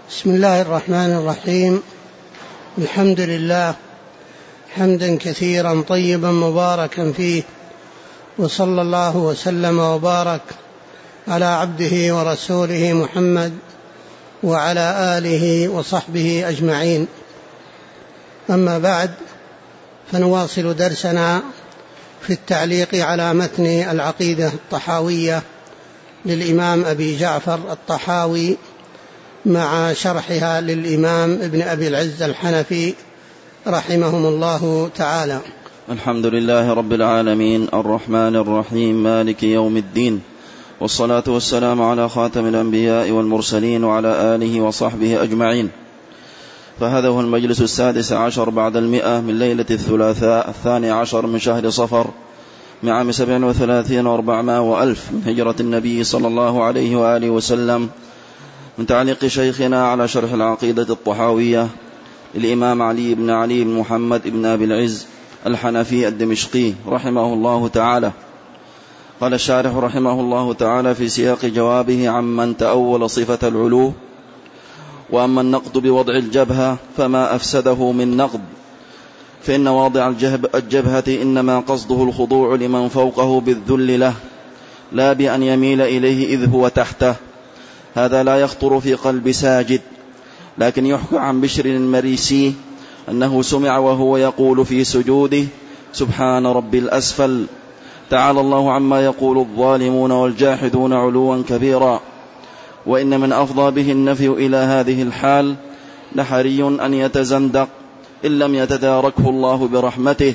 بسم الله الرحمن الرحيم. الحمد لله حمدا كثيرا طيبا مباركا فيه، وصلى الله وسلم وبارك على عبده ورسوله محمد وعلى آله وصحبه أجمعين. أما بعد، فنواصل درسنا في التعليق على متن العقيدة الطحاوية للإمام أبي جعفر الطحاوي مع شرحها للإمام ابن أبي العز الحنفي رحمهم الله تعالى. الحمد لله رب العالمين الرحمن الرحيم مالك يوم الدين، والصلاة والسلام على خاتم الأنبياء والمرسلين وعلى آله وصحبه أجمعين. فهذا هو المجلس 16 بعد 100 من ليلة الثلاثاء 12 من شهر صفر من عام 37 و400 وألف من هجرة النبي صلى الله عليه وآله وسلم، من تعليق شيخنا على شرح العقيدة الطحاوية الإمام علي بن محمد بن أبي العز الحنفي الدمشقي رحمه الله تعالى. قال الشارح رحمه الله تعالى في سياق جوابه عمن تأول صفة العلو: وأما النقد بوضع الجبهة فما أفسده من نقد، فإن واضع الجبهة إنما قصده الخضوع لمن فوقه بالذل له، لا بأن يميل إليه إذ هو تحته. هذا لا يخطر في قلب ساجد، لكن يحكى عن بشر المريسي أنه سمع وهو يقول في سجوده: سبحان ربي الأسفل، تعالى الله عما يقول الظالمون والجاحدون علوا كبيرا. وإن من أفضى به النفي إلى هذه الحال لحري أن يتزندق إن لم يتداركه الله برحمته،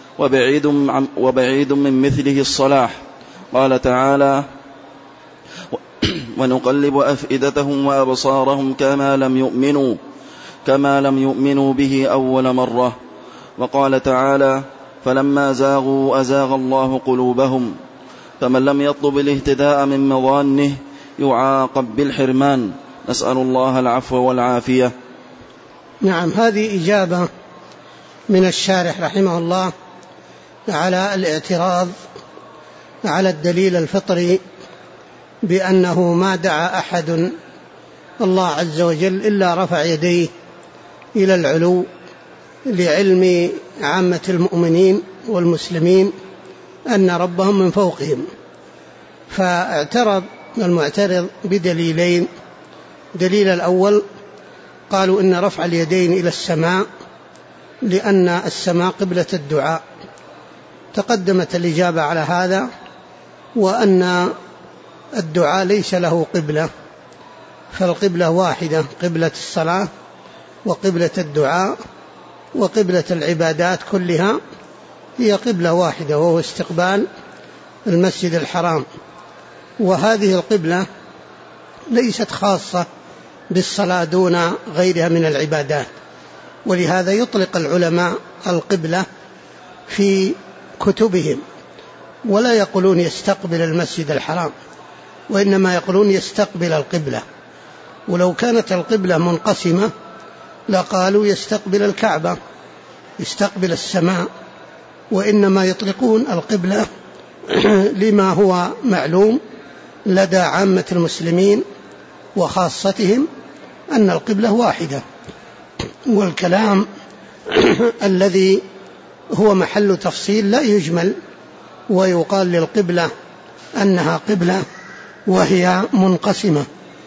وبعيد من مثله الصلاح. قال تعالى: ونقلب أفئدتهم وأبصارهم كما لم يؤمنوا به أول مرة. وقال تعالى: فلما زاغوا أزاغ الله قلوبهم. فمن لم يطلب الاهتداء من مظانه يعاقب بالحرمان، نسأل الله العفو والعافية. نعم، هذه إجابة من الشارح رحمه الله على الاعتراض على الدليل الفطري بأنه ما دعا أحد الله عز وجل إلا رفع يديه إلى العلو، لعلم عامة المؤمنين والمسلمين أن ربهم من فوقهم. فاعترض المعترض بدليلين. دليل الأول قالوا إن رفع اليدين إلى السماء لأن السماء قبلة الدعاء. تقدمت الإجابة على هذا، وأن الدعاء ليس له قبلة، فالقبلة واحدة، قبلة الصلاة وقبلة الدعاء وقبلة العبادات كلها هي قبلة واحدة، وهو استقبال المسجد الحرام. وهذه القبلة ليست خاصة بالصلاة دون غيرها من العبادات، ولهذا يطلق العلماء القبلة في كتبهم، ولا يقولون يستقبل المسجد الحرام، وإنما يقولون يستقبل القبلة. ولو كانت القبلة منقسمة لقالوا يستقبل الكعبة، يستقبل السماء، وإنما يطلقون القبلة لما هو معلوم لدى عامة المسلمين وخاصتهم أن القبلة واحدة. والكلام الذي هو محل تفصيل لا يجمل ويقال للقبلة أنها قبلة وهي منقسمة.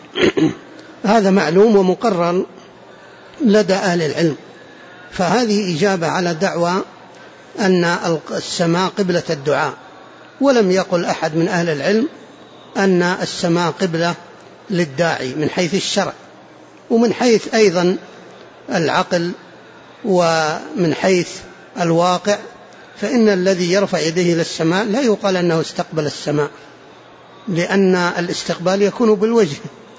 هذا معلوم ومقرر لدى أهل العلم. فهذه إجابة على دعوى أن السماء قبلة الدعاء. ولم يقل أحد من أهل العلم أن السماء قبلة للداعي من حيث الشرع، ومن حيث أيضا العقل، ومن حيث الواقع، فإن الذي يرفع يديه إلى السماء لا يقال أنه استقبل السماء، لأن الاستقبال يكون بالوجه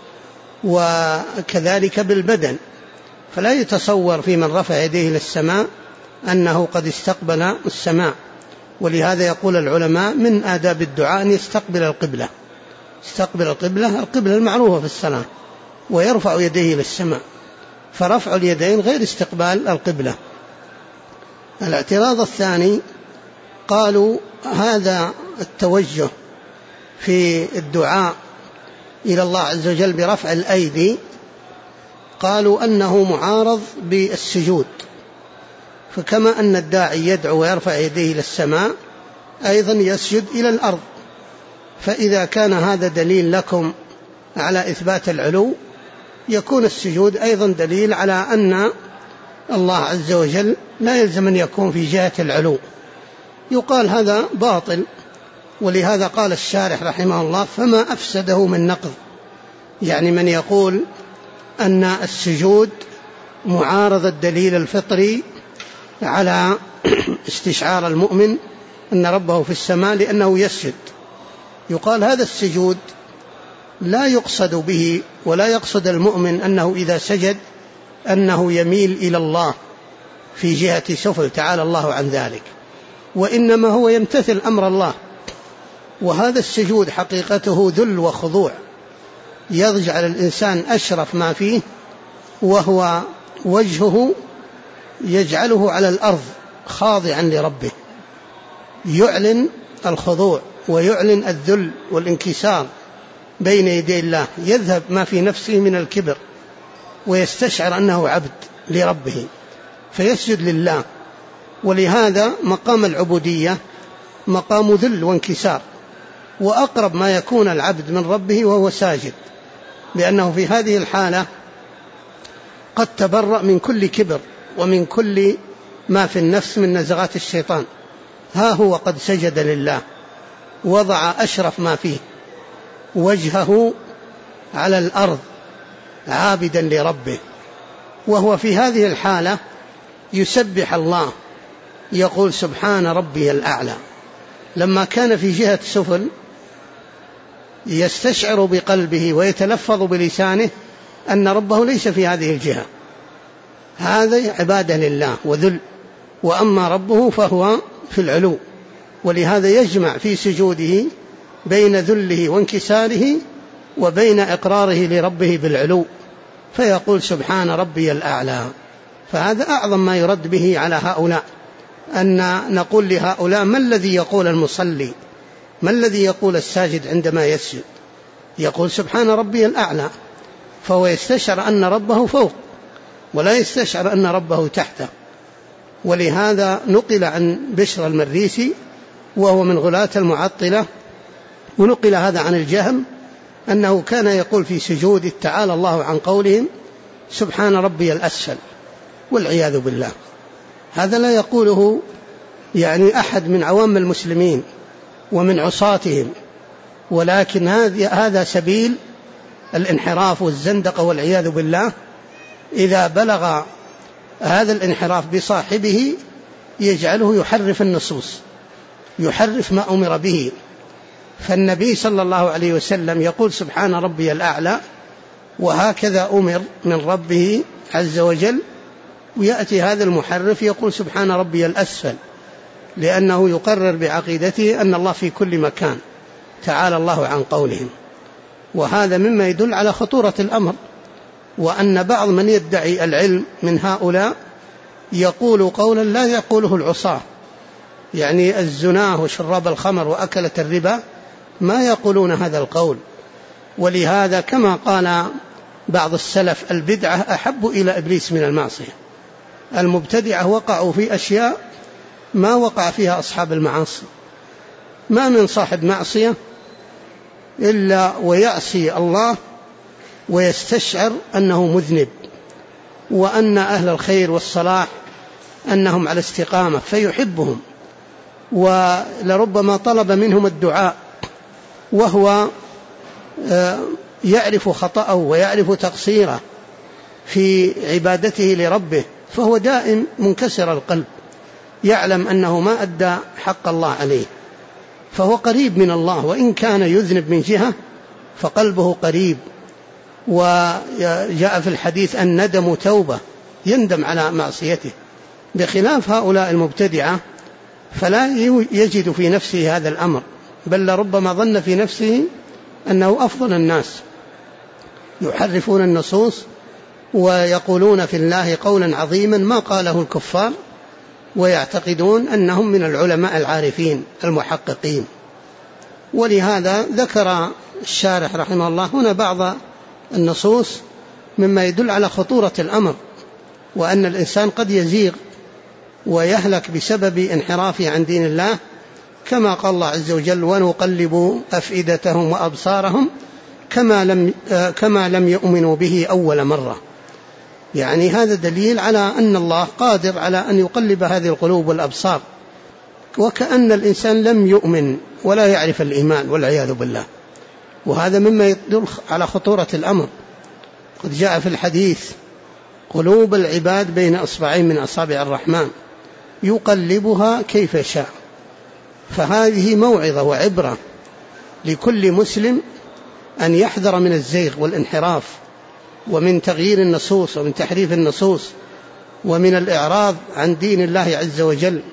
وكذلك بالبدن، فلا يتصور في من رفع يديه إلى السماء أنه قد استقبل السماء. ولهذا يقول العلماء من آداب الدعاء أن يستقبل القبلة، استقبل القبلة المعروفة في الصلاة، ويرفع يديه إلى السماء، فرفع اليدين غير استقبال القبلة. الاعتراض الثاني قالوا هذا التوجه في الدعاء إلى الله عز وجل برفع الأيدي قالوا أنه معارض بالسجود، فكما أن الداعي يدعو ويرفع يديه إلى السماء أيضا يسجد إلى الأرض، فإذا كان هذا دليل لكم على إثبات العلو يكون السجود أيضا دليل على أن الله عز وجل لا يلزم أن يكون في جهة العلو. يقال هذا باطل، ولهذا قال الشارح رحمه الله فما أفسده من نقض، يعني من يقول أن السجود معارض الدليل الفطري على استشعار المؤمن أن ربه في السماء لأنه يسجد، يقال هذا السجود لا يقصد به ولا يقصد المؤمن أنه إذا سجد أنه يميل إلى الله في جهة سفل تعالى الله عن ذلك، وإنما هو يمتثل أمر الله. وهذا السجود حقيقته ذل وخضوع، يجعل الإنسان أشرف ما فيه وهو وجهه يجعله على الأرض خاضعا لربه، يعلن الخضوع ويعلن الذل والانكسار بين يدي الله، يذهب ما في نفسه من الكبر ويستشعر أنه عبد لربه فيسجد لله. ولهذا مقام العبودية مقام ذل وانكسار، وأقرب ما يكون العبد من ربه وهو ساجد، لأنه في هذه الحالة قد تبرأ من كل كبر ومن كل ما في النفس من نزغات الشيطان. ها هو قد سجد لله، وضع أشرف ما فيه وجهه على الأرض عابدا لربه، وهو في هذه الحالة يسبح الله، يقول سبحان ربي الأعلى. لما كان في جهة سفل يستشعر بقلبه ويتلفظ بلسانه أن ربه ليس في هذه الجهة، هذا عبادة لله وذل، وأما ربه فهو في العلو. ولهذا يجمع في سجوده بين ذله وانكساره وبين إقراره لربه بالعلو، فيقول سبحان ربي الأعلى. فهذا أعظم ما يرد به على هؤلاء، أن نقول لهؤلاء ما الذي يقول المصلي، ما الذي يقول الساجد عندما يسجد؟ يقول سبحان ربي الأعلى، فهو يستشعر أن ربه فوق ولا يستشعر أن ربه تحته. ولهذا نقل عن بشر المريسي وهو من غلاة المعطلة، ونقل هذا عن الجهم، أنه كان يقول في سجود تعالى الله عن قولهم سبحان ربي الأسفل، والعياذ بالله. هذا لا يقوله يعني أحد من عوام المسلمين ومن عصاتهم، ولكن هذا سبيل الانحراف والزندقة والعياذ بالله. إذا بلغ هذا الانحراف بصاحبه يجعله يحرف النصوص، يحرف ما أمر به. فالنبي صلى الله عليه وسلم يقول سبحان ربي الأعلى، وهكذا أمر من ربه عز وجل، ويأتي هذا المحرف يقول سبحان ربي الأسفل، لأنه يقرر بعقيدته أن الله في كل مكان تعالى الله عن قولهم. وهذا مما يدل على خطورة الأمر، وأن بعض من يدعي العلم من هؤلاء يقول قولا لا يقوله العصاة، يعني الزناه وشراب الخمر وأكلة الربا ما يقولون هذا القول. ولهذا كما قال بعض السلف البدعة أحب إلى إبليس من المعصية. المبتدعة وقعوا في أشياء ما وقع فيها أصحاب المعاصي. ما من صاحب معصية إلا ويعصي الله ويستشعر أنه مذنب، وأن أهل الخير والصلاح أنهم على استقامة فيحبهم، ولربما طلب منهم الدعاء وهو يعرف خطأه ويعرف تقصيره في عبادته لربه، فهو دائم منكسر القلب، يعلم أنه ما أدى حق الله عليه، فهو قريب من الله، وإن كان يذنب من جهة فقلبه قريب. وجاء في الحديث الندم توبة، يندم على معصيته، بخلاف هؤلاء المبتدعة فلا يجد في نفسه هذا الأمر، بل لربما ظن في نفسه أنه أفضل الناس، يحرفون النصوص ويقولون في الله قولا عظيما ما قاله الكفار، ويعتقدون أنهم من العلماء العارفين المحققين. ولهذا ذكر الشارح رحمه الله هنا بعض النصوص مما يدل على خطورة الأمر، وأن الإنسان قد يزيغ ويهلك بسبب انحرافه عن دين الله، كما قال الله عز وجل: ونقلب أفئدتهم وأبصارهم كما لم يؤمنوا به أول مرة. يعني هذا دليل على أن الله قادر على أن يقلب هذه القلوب والأبصار، وكأن الإنسان لم يؤمن ولا يعرف الإيمان والعياذ بالله. وهذا مما يدل على خطورة الأمر. قد جاء في الحديث: قلوب العباد بين أصبعين من أصابع الرحمن يقلبها كيف يشاء. فهذه موعظة وعبرة لكل مسلم أن يحذر من الزيغ والانحراف، ومن تغيير النصوص، ومن تحريف النصوص، ومن الإعراض عن دين الله عز وجل.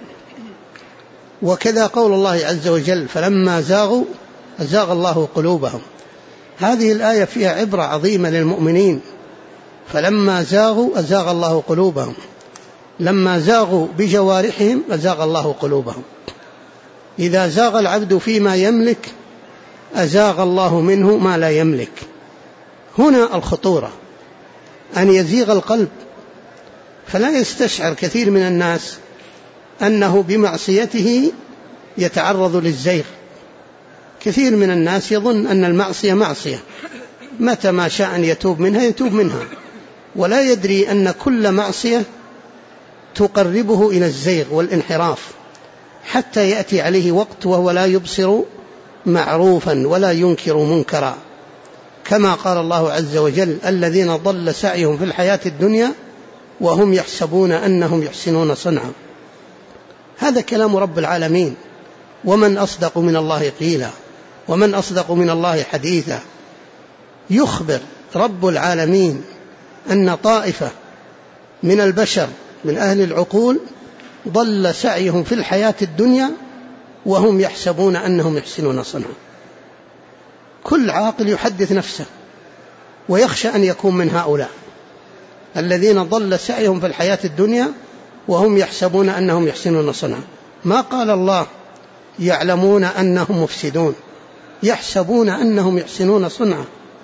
وكذا قول الله عز وجل: فلما زاغوا أزاغ الله قلوبهم. هذه الآية فيها عبرة عظيمة للمؤمنين. فلما زاغوا أزاغ الله قلوبهم، لما زاغوا بجوارحهم أزاغ الله قلوبهم. إذا زاغ العبد فيما يملك أزاغ الله منه ما لا يملك. هنا الخطورة، أن يزيغ القلب، فلا يستشعر كثير من الناس أنه بمعصيته يتعرض للزيغ. كثير من الناس يظن أن المعصية معصية، متى ما شاء أن يتوب منها يتوب منها، ولا يدري أن كل معصية تقربه إلى الزيغ والانحراف، حتى يأتي عليه وقت وهو لا يبصر معروفا ولا ينكر منكرا، كما قال الله عز وجل: الذين ضل سعيهم في الحياة الدنيا وهم يحسبون أنهم يحسنون صنعا. هذا كلام رب العالمين، ومن أصدق من الله قيلا، ومن أصدق من الله حديثا. يخبر رب العالمين أن طائفة من البشر من أهل العقول ضل سعيهم في الحياة الدنيا وهم يحسبون أنهم يحسنون صنعا. كل عاقل يحدث نفسه ويخشى أن يكون من هؤلاء الذين ضل سعيهم في الحياة الدنيا وهم يحسبون أنهم يحسنون صنعا. ما قال الله يعلمون أنهم مفسدون، يحسبون أنهم يحسنون صنعا.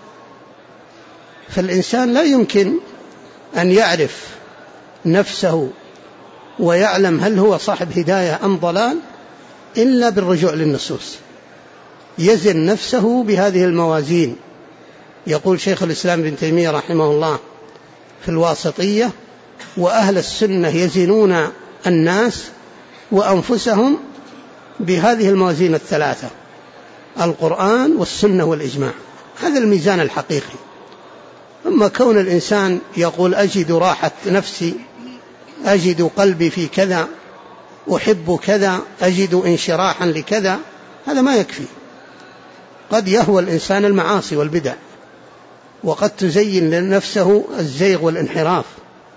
فالإنسان لا يمكن أن يعرف نفسه ويعلم هل هو صاحب هداية أم ضلال إلا بالرجوع للنصوص. يزن نفسه بهذه الموازين. يقول شيخ الإسلام ابن تيمية رحمه الله في الواسطية: وأهل السنة يزنون الناس وأنفسهم بهذه الموازين الثلاثة: القرآن والسنة والإجماع. هذا الميزان الحقيقي. أما كون الإنسان يقول أجد راحة نفسي، أجد قلبي في كذا، أحب كذا، أجد انشراحا لكذا، هذا ما يكفي. قد يهوى الإنسان المعاصي والبدع، وقد تزين لنفسه الزيغ والانحراف،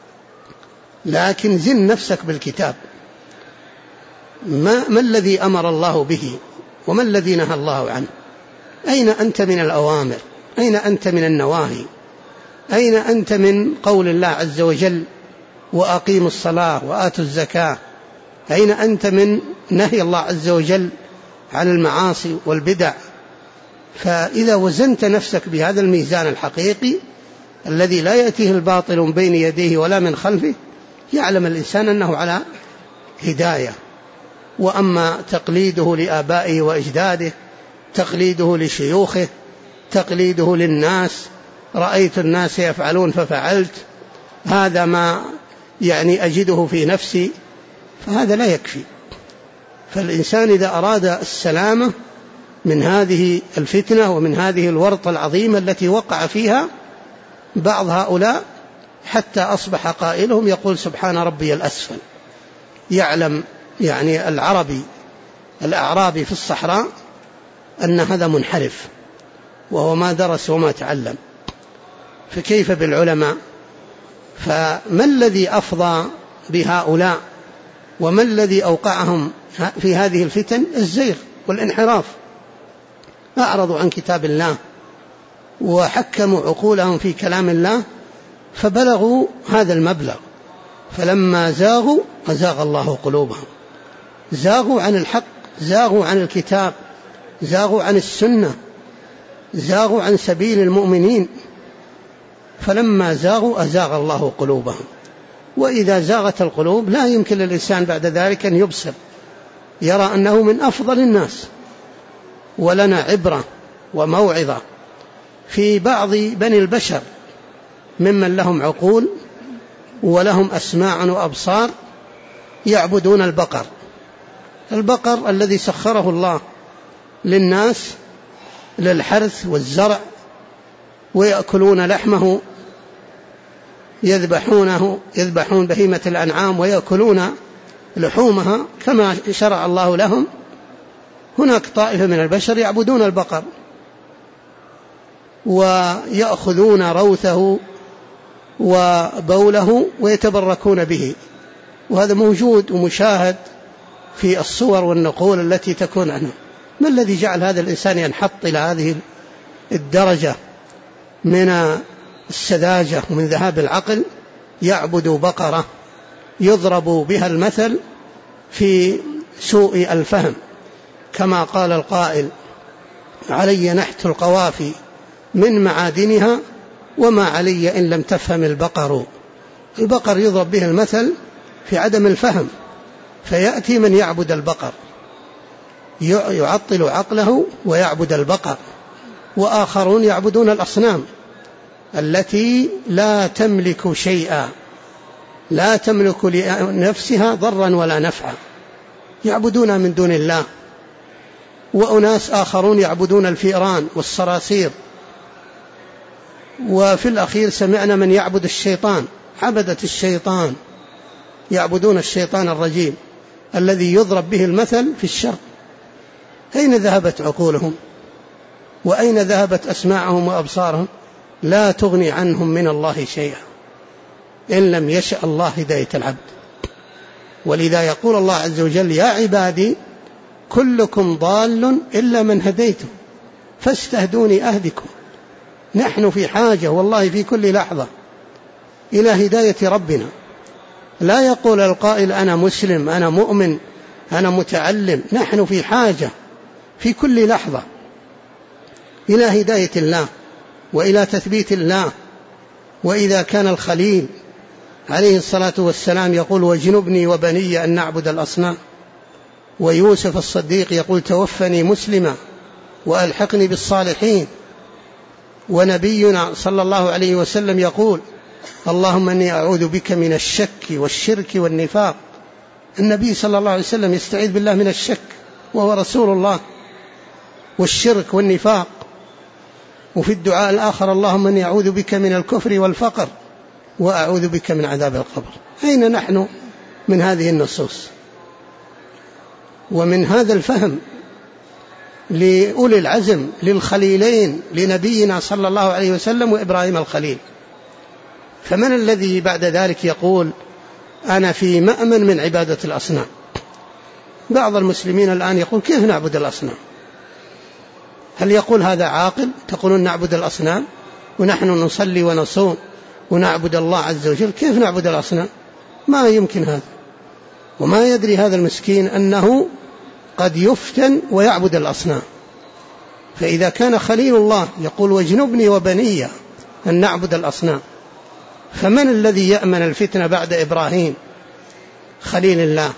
لكن زن نفسك بالكتاب. ما الذي أمر الله به وما الذي نهى الله عنه؟ أين أنت من الأوامر؟ أين أنت من النواهي؟ أين أنت من قول الله عز وجل: وأقيموا الصلاة وآتوا الزكاة؟ أين أنت من نهي الله عز وجل عن المعاصي والبدع؟ فإذا وزنت نفسك بهذا الميزان الحقيقي الذي لا يأتيه الباطل من بين يديه ولا من خلفه، يعلم الإنسان أنه على هداية. وأما تقليده لآبائه وأجداده، تقليده لشيوخه، تقليده للناس، رأيت الناس يفعلون ففعلت، هذا ما أجده في نفسي، فهذا لا يكفي. فالإنسان إذا أراد السلامة من هذه الفتنة ومن هذه الورطة العظيمة التي وقع فيها بعض هؤلاء، حتى أصبح قائلهم يقول: سبحان ربي الأسفل. يعلم الأعرابي في الصحراء أن هذا منحرف، وهو ما درس وما تعلم، فكيف بالعلماء؟ فما الذي أفضى بهؤلاء وما الذي أوقعهم في هذه الفتن؟ الزيغ والانحراف. أعرضوا عن كتاب الله وحكموا عقولهم في كلام الله فبلغوا هذا المبلغ. فلما زاغوا أزاغ الله قلوبهم. زاغوا عن الحق، زاغوا عن الكتاب، زاغوا عن السنة، زاغوا عن سبيل المؤمنين. فلما زاغوا أزاغ الله قلوبهم. وإذا زاغت القلوب لا يمكن للإنسان بعد ذلك أن يبصر، يرى أنه من أفضل الناس. ولنا عبرة وموعظة في بعض بني البشر ممن لهم عقول ولهم أسماع وأبصار يعبدون البقر الذي سخره الله للناس للحرث والزرع، ويأكلون لحمه، يذبحون بهيمة الأنعام ويأكلون لحومها كما شرع الله لهم. هناك طائفة من البشر يعبدون البقر ويأخذون روثه وبوله ويتبركون به، وهذا موجود ومشاهد في الصور والنقول التي تكون عنه. ما الذي جعل هذا الإنسان ينحط إلى هذه الدرجة من السذاجة ومن ذهاب العقل؟ يعبد بقرة يضرب بها المثل في سوء الفهم، كما قال القائل: علي نحت القوافي من معادنها وما علي إن لم تفهم البقر. البقر يضرب به المثل في عدم الفهم، فيأتي من يعبد البقر يعطل عقله ويعبد البقر، وآخرون يعبدون الأصنام التي لا تملك شيئا، لا تملك لنفسها ضرا ولا نفعا، يعبدون من دون الله. وأناس آخرون يعبدون الفئران والصراصير. وفي الأخير سمعنا من يعبد الشيطان، عبدة الشيطان، يعبدون الشيطان الرجيم الذي يضرب به المثل في الشر. أين ذهبت عقولهم؟ وأين ذهبت أسماعهم وأبصارهم؟ لا تغني عنهم من الله شيئا إن لم يشأ الله هداية العبد. ولذا يقول الله عز وجل: يا عبادي كلكم ضال إلا من هديته فاستهدوني أهدكم. نحن في حاجة والله في كل لحظة إلى هداية ربنا. لا يقول القائل: أنا مسلم، أنا مؤمن، أنا متعلم. نحن في حاجة في كل لحظة إلى هداية الله وإلى تثبيت الله. وإذا كان الخليل عليه الصلاة والسلام يقول: واجنبني وبني أن نعبد الأصنام، ويوسف الصديق يقول: توفني مسلما وألحقني بالصالحين، ونبينا صلى الله عليه وسلم يقول: اللهم أني أعوذ بك من الشك والشرك والنفاق. النبي صلى الله عليه وسلم يستعيذ بالله من الشك وهو رسول الله، والشرك والنفاق. وفي الدعاء الآخر: اللهم أني أعوذ بك من الكفر والفقر وأعوذ بك من عذاب القبر. أين نحن من هذه النصوص ومن هذا الفهم لأولي العزم للخليلين لنبينا صلى الله عليه وسلم وإبراهيم الخليل؟ فمن الذي بعد ذلك يقول: أنا في مأمن من عبادة الأصنام؟ بعض المسلمين الآن يقول: كيف نعبد الأصنام؟ هل يقول هذا عاقل؟ تقولون نعبد الأصنام ونحن نصلي ونصوم ونعبد الله عز وجل، كيف نعبد الأصنام؟ ما يمكن هذا. وما يدري هذا المسكين أنه قد يفتن ويعبد الأصنام. فإذا كان خليل الله يقول: واجنبني وبني أن نعبد الأصنام، فمن الذي يأمن الفتنة بعد إبراهيم خليل الله؟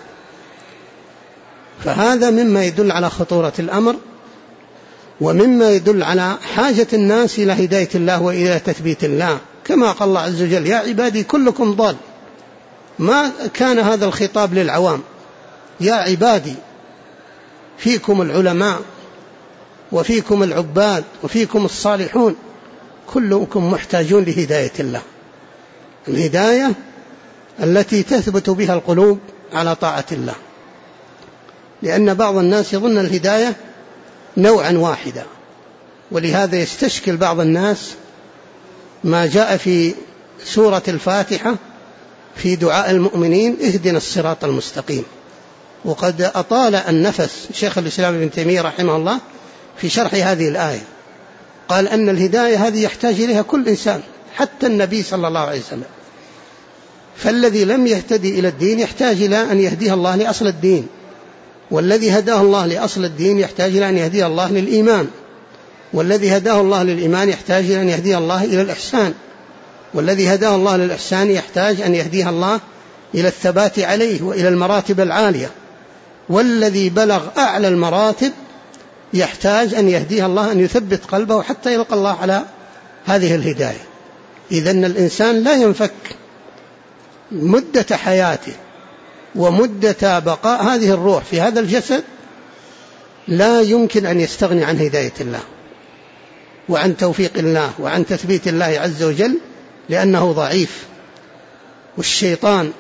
فهذا مما يدل على خطورة الأمر، ومما يدل على حاجة الناس إلى هداية الله وإلى تثبيت الله، كما قال الله عز وجل: يا عبادي كلكم ضال. ما كان هذا الخطاب للعوام، يا عبادي، فيكم العلماء وفيكم العباد وفيكم الصالحون، كلكم محتاجون لهداية الله، الهداية التي تثبت بها القلوب على طاعة الله. لأن بعض الناس يظن الهداية نوعا واحدا، ولهذا يستشكل بعض الناس ما جاء في سورة الفاتحة في دعاء المؤمنين: اهدنا الصراط المستقيم. وقد أطال النفس شيخ الإسلام ابن تيمية رحمه الله في شرح هذه الآية، قال أن الهداية هذه يحتاج إليها كل إنسان، حتى النبي صلى الله عليه وسلم. فالذي لم يهتدي إلى الدين يحتاج إلى أن يهديه الله لأصل الدين، والذي هداه الله لأصل الدين يحتاج إلى أن يهديه الله للإيمان، والذي هداه الله للإيمان يحتاج إلى أن يهديه الله إلى الإحسان، والذي هداه الله للإحسان يحتاج أن يهديها الله إلى الثبات عليه وإلى المراتب العالية، والذي بلغ أعلى المراتب يحتاج أن يهديها الله أن يثبت قلبه حتى يلقى الله على هذه الهداية. إذن الإنسان لا ينفك مدة حياته ومدة بقاء هذه الروح في هذا الجسد، لا يمكن أن يستغني عن هداية الله وعن توفيق الله وعن تثبيت الله عز وجل، لأنه ضعيف، والشيطان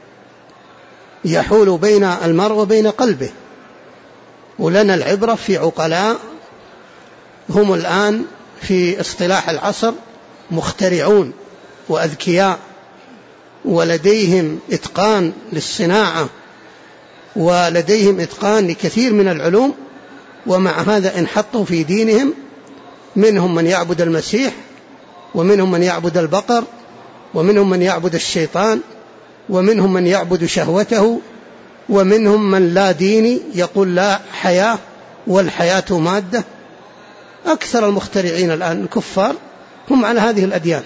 يحول بين المرء وبين قلبه. ولنا العبرة في عقلاء هم الآن في اصطلاح العصر مخترعون وأذكياء، ولديهم إتقان للصناعة ولديهم إتقان لكثير من العلوم، ومع هذا انحطوا في دينهم. منهم من يعبد المسيح، ومنهم من يعبد البقر، ومنهم من يعبد الشيطان، ومنهم من يعبد شهوته، ومنهم من لا ديني يقول لا حياة والحياة مادة. أكثر المخترعين الآن الكفار هم على هذه الأديان،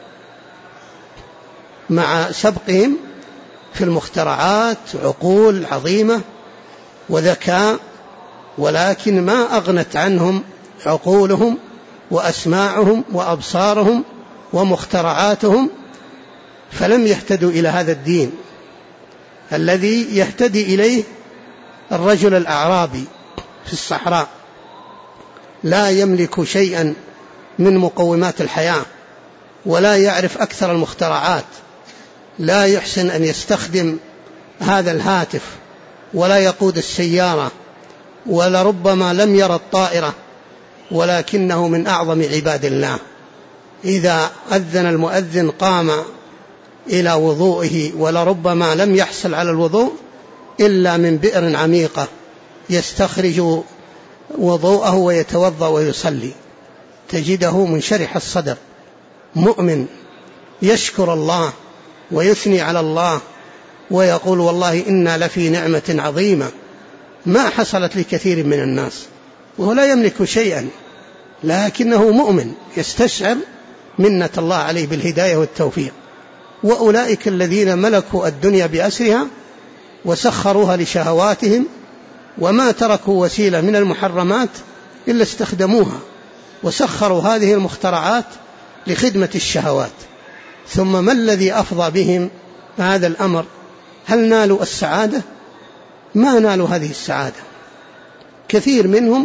مع سبقهم في المخترعات عقول عظيمة وذكاء، ولكن ما أغنت عنهم عقولهم وأسماعهم وأبصارهم ومخترعاتهم، فلم يهتدوا إلى هذا الدين الذي يهتدي إليه الرجل الأعرابي في الصحراء، لا يملك شيئا من مقومات الحياة ولا يعرف أكثر المخترعات، لا يحسن أن يستخدم هذا الهاتف ولا يقود السيارة ولربما لم يرى الطائرة، ولكنه من أعظم عباد الله. إذا أذن المؤذن قام إلى وضوئه، ولربما لم يحصل على الوضوء إلا من بئر عميقة يستخرج وضوءه ويتوضأ ويصلي. تجده منشرح الصدر مؤمن يشكر الله ويثني على الله ويقول والله إنا لفي نعمة عظيمة ما حصلت لكثير من الناس، وهو لا يملك شيئا، لكنه مؤمن يستشعر منة الله عليه بالهداية والتوفيق. وأولئك الذين ملكوا الدنيا بأسرها وسخروها لشهواتهم، وما تركوا وسيلة من المحرمات إلا استخدموها، وسخروا هذه المخترعات لخدمة الشهوات. ثم ما الذي أفضى بهم هذا الأمر؟ هل نالوا السعادة؟ ما نالوا هذه السعادة. كثير منهم،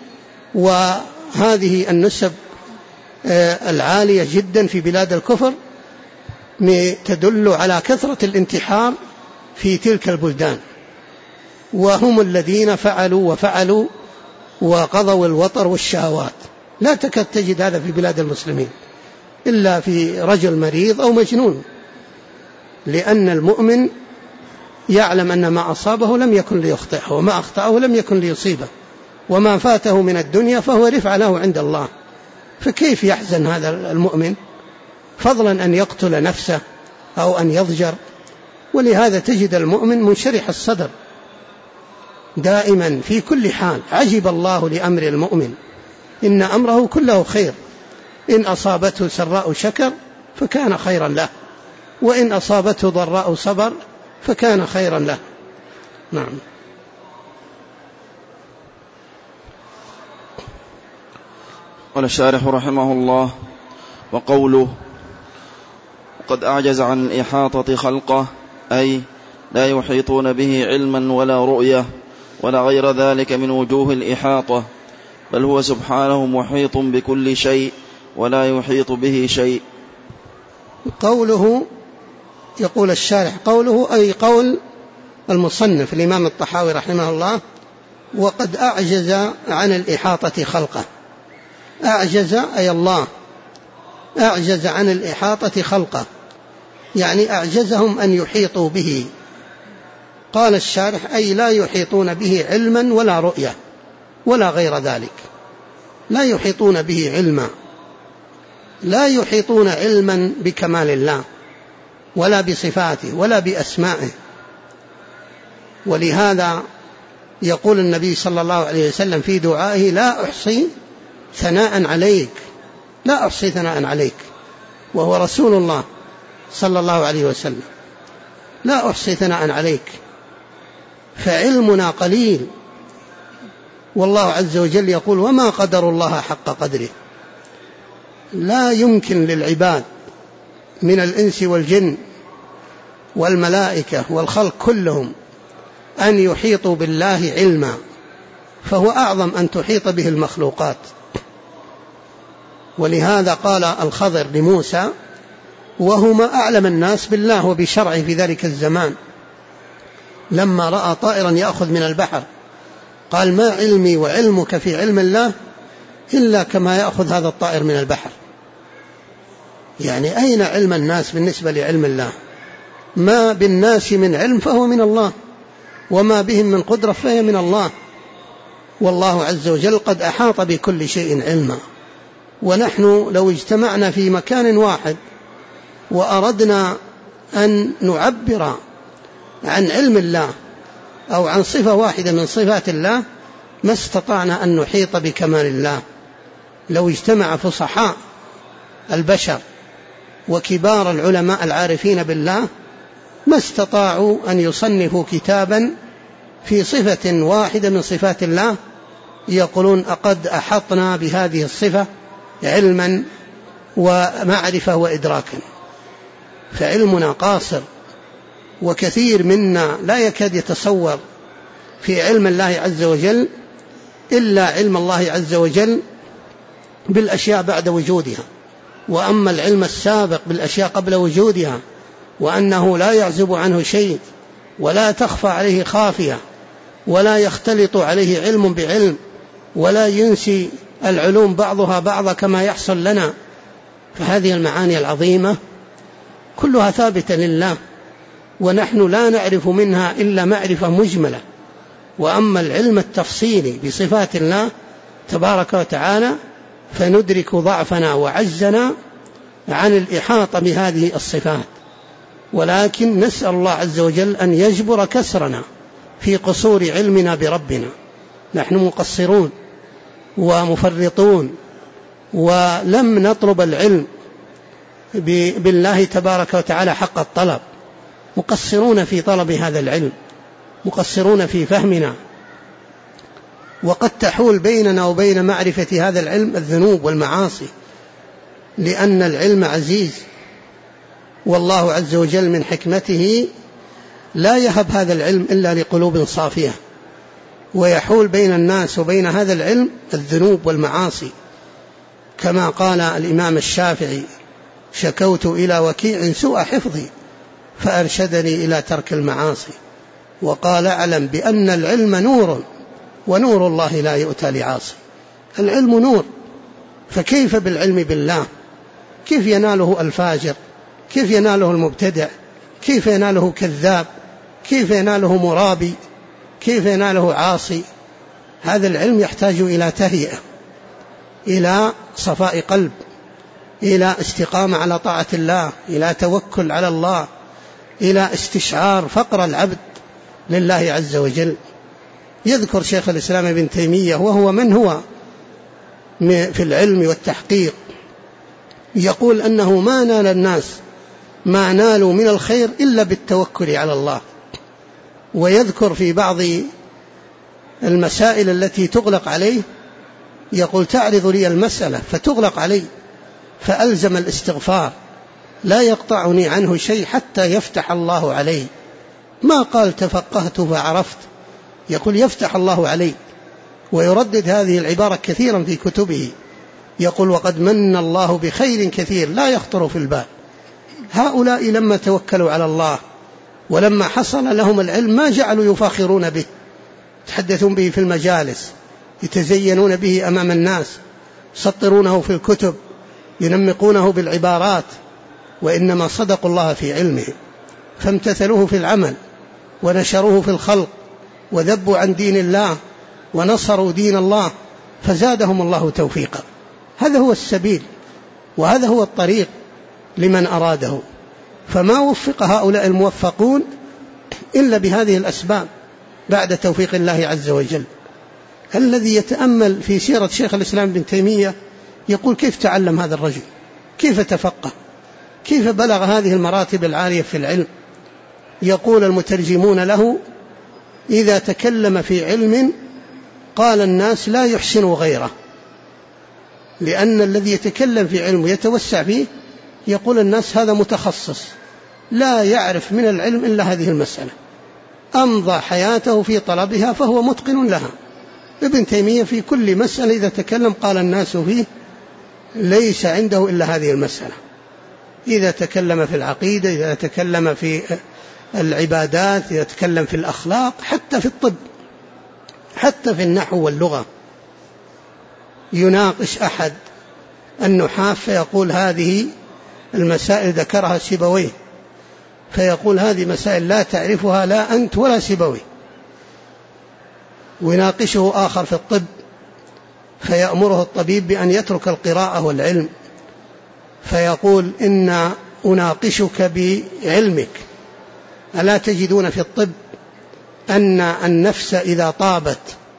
وهذه النسب العالية جدا في بلاد الكفر تدل على كثرة الانتحار في تلك البلدان، وهم الذين فعلوا وقضوا الوطر والشهوات. لا تكاد تجد هذا في بلاد المسلمين إلا في رجل مريض أو مجنون، لأن المؤمن يعلم أن ما أصابه لم يكن ليخطئه، وما أخطأه لم يكن ليصيبه، وما فاته من الدنيا فهو رفع له عند الله. فكيف يحزن هذا المؤمن، فضلا أن يقتل نفسه أو أن يضجر؟ ولهذا تجد المؤمن منشرح الصدر دائما في كل حال. عجب الله لأمر المؤمن، إن أمره كله خير، إن أصابته سراء شكر فكان خيرا له، وإن أصابته ضراء صبر فكان خيرا له. نعم. قال الشارح رحمه الله: وقوله قد أعجز عن الإحاطة خلقه، أي لا يحيطون به علما ولا رؤية ولا غير ذلك من وجوه الإحاطة، بل هو سبحانه محيط بكل شيء ولا يحيط به شيء. قوله، يقول الشارح قوله أي قول المصنف الإمام الطحاوي رحمه الله: وقد أعجز عن الإحاطة خلقه. أعجز أي الله أعجز عن الإحاطة خلقه، يعني أعجزهم أن يحيطوا به. قال الشارح أي لا يحيطون به علما ولا رؤية ولا غير ذلك. لا يحيطون به علما، لا يحيطون علما بكمال الله ولا بصفاته ولا بأسمائه. ولهذا يقول النبي صلى الله عليه وسلم في دعائه: لا أحصي ثناء عليك، لا أحصي ثناء عليك. وهو رسول الله صلى الله عليه وسلم. لا أحصي ثناء عليك، فعلمنا قليل، والله عز وجل يقول وما قدر الله حق قدره. لا يمكن للعباد من الإنس والجن والملائكة والخلق كلهم أن يحيطوا بالله علما، فهو أعظم أن تحيط به المخلوقات. ولهذا قال الخضر لموسى وهما أعلم الناس بالله وبشرعه في ذلك الزمان، لما رأى طائرا يأخذ من البحر قال ما علمي وعلمك في علم الله إلا كما يأخذ هذا الطائر من البحر. يعني أين علم الناس بالنسبة لعلم الله؟ ما بالناس من علم فهو من الله، وما بهم من قدرة فهي من الله، والله عز وجل قد أحاط بكل شيء علما. ونحن لو اجتمعنا في مكان واحد وأردنا أن نعبر عن علم الله أو عن صفة واحدة من صفات الله ما استطعنا أن نحيط بكمال الله. لو اجتمع فصحاء البشر وكبار العلماء العارفين بالله ما استطاعوا أن يصنفوا كتابا في صفة واحدة من صفات الله يقولون قد أحطنا بهذه الصفة علما ومعرفة وإدراكا. فعلمنا قاصر، وكثير منا لا يكاد يتصور في علم الله عز وجل إلا علم الله عز وجل بالأشياء بعد وجودها، وأما العلم السابق بالأشياء قبل وجودها، وأنه لا يعزب عنه شيء ولا تخفى عليه خافية ولا يختلط عليه علم بعلم ولا ينسي العلوم بعضها بعضا كما يحصل لنا. فهذه المعاني العظيمة كلها ثابتة لله، ونحن لا نعرف منها إلا معرفة مجملة. وأما العلم التفصيلي بصفات الله تبارك وتعالى فندرك ضعفنا وعجزنا عن الإحاطة بهذه الصفات، ولكن نسأل الله عز وجل أن يجبر كسرنا في قصور علمنا بربنا. نحن مقصرون ومفرطون، ولم نطلب العلم بالله تبارك وتعالى حق الطلب، مقصرون في طلب هذا العلم، مقصرون في فهمنا، وقد تحول بيننا وبين معرفة هذا العلم الذنوب والمعاصي، لأن العلم عزيز، والله عز وجل من حكمته لا يهب هذا العلم إلا لقلوب صافية، ويحول بين الناس وبين هذا العلم الذنوب والمعاصي، كما قال الإمام الشافعي شكوت إلى وكيع سوء حفظي فأرشدني إلى ترك المعاصي. وقال اعلم بأن العلم نور ونور الله لا يؤتى لعاصي. العلم نور، فكيف بالعلم بالله؟ كيف يناله الفاجر؟ كيف يناله المبتدع؟ كيف يناله كذاب؟ كيف يناله مرابي؟ كيف يناله عاصي؟ هذا العلم يحتاج إلى تهيئة، إلى صفاء قلب، إلى استقامة على طاعة الله، إلى توكل على الله، إلى استشعار فقر العبد لله عز وجل. يذكر شيخ الإسلام ابن تيمية وهو من هو في العلم والتحقيق، يقول أنه ما نال الناس ما نالوا من الخير إلا بالتوكل على الله. ويذكر في بعض المسائل التي تغلق عليه يقول تعرض لي المسألة فتغلق علي فألزم الاستغفار لا يقطعني عنه شيء حتى يفتح الله علي. ما قال تفقهت فعرفت، يقول يفتح الله علي. ويردد هذه العبارة كثيرا في كتبه، يقول وقد من الله بخير كثير لا يخطر في البال. هؤلاء لما توكلوا على الله ولما حصل لهم العلم ما جعلوا يفاخرون به، يتحدثون به في المجالس، يتزينون به أمام الناس، يسطرونه في الكتب، ينمقونه بالعبارات، وإنما صدقوا الله في علمه فامتثلوه في العمل ونشروه في الخلق وذبوا عن دين الله ونصروا دين الله فزادهم الله توفيقا. هذا هو السبيل وهذا هو الطريق لمن أراده. فما وفق هؤلاء الموفقون إلا بهذه الأسباب بعد توفيق الله عز وجل. الذي يتأمل في سيرة شيخ الإسلام ابن تيمية يقول كيف تعلم هذا الرجل؟ كيف تفقه؟ كيف بلغ هذه المراتب العالية في العلم؟ يقول المترجمون له: إذا تكلم في علم قال الناس لا يحسن غيره، لأن الذي يتكلم في علم ويتوسع فيه يقول الناس هذا متخصص لا يعرف من العلم إلا هذه المسألة، أمضى حياته في طلبها فهو متقن لها. ابن تيمية في كل مسألة إذا تكلم قال الناس فيه ليس عنده إلا هذه المسألة. إذا تكلم في العقيدة، إذا تكلم في العبادات، إذا تكلم في الأخلاق، حتى في الطب، حتى في النحو واللغة. يناقش أحد النحاة فيقول هذه المسائل ذكرها سيبويه، فيقول هذه مسائل لا تعرفها لا أنت ولا سيبويه. ويناقشه آخر في الطب فيأمره الطبيب بأن يترك القراءة والعلم، فيقول إن أناقشك بعلمك، ألا تجدون في الطب أن النفس إذا طابت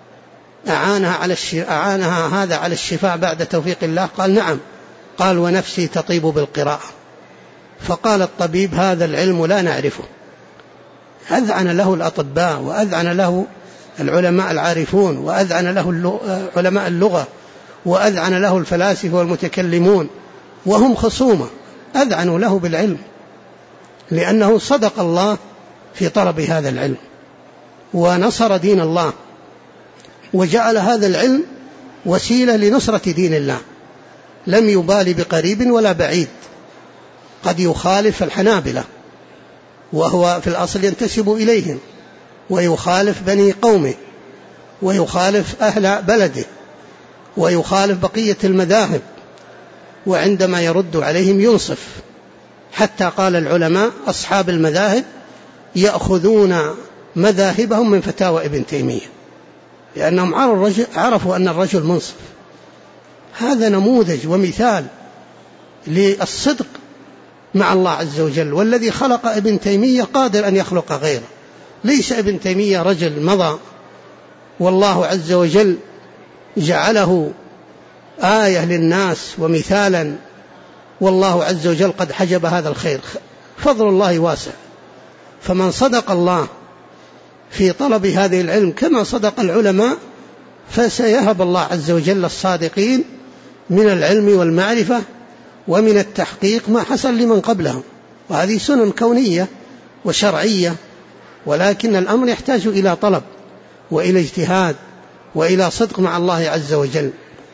أعانها هذا على الشفاء بعد توفيق الله؟ قال نعم. قال ونفسي تطيب بالقراءة. فقال الطبيب هذا العلم لا نعرفه. أذعن له الأطباء، وأذعن له العلماء العارفون، وأذعن له علماء اللغة، وأذعن له الفلاسفة والمتكلمون، وهم خصومة أذعنوا له بالعلم، لأنه صدق الله في طلب هذا العلم ونصر دين الله، وجعل هذا العلم وسيلة لنصرة دين الله، لم يبالي بقريب ولا بعيد. قد يخالف الحنابلة وهو في الأصل ينتسب إليهم، ويخالف بني قومه، ويخالف أهل بلده، ويخالف بقية المذاهب، وعندما يرد عليهم ينصف. حتى قال العلماء أصحاب المذاهب يأخذون مذاهبهم من فتاوى ابن تيمية، لأنهم عرفوا أن الرجل منصف. هذا نموذج ومثال للصدق مع الله عز وجل. والذي خلق ابن تيمية قادر أن يخلق غيره. ليس ابن تيمية رجل مضى والله عز وجل جعله آية للناس ومثالا، والله عز وجل قد حجب هذا الخير. فضل الله واسع. فمن صدق الله في طلب هذه العلم كما صدق العلماء، فسيهب الله عز وجل الصادقين من العلم والمعرفة ومن التحقيق ما حصل لمن قبلهم. وهذه سنن كونية وشرعية، ولكن الأمر يحتاج إلى طلب وإلى اجتهاد وإلى صدق مع الله عز وجل.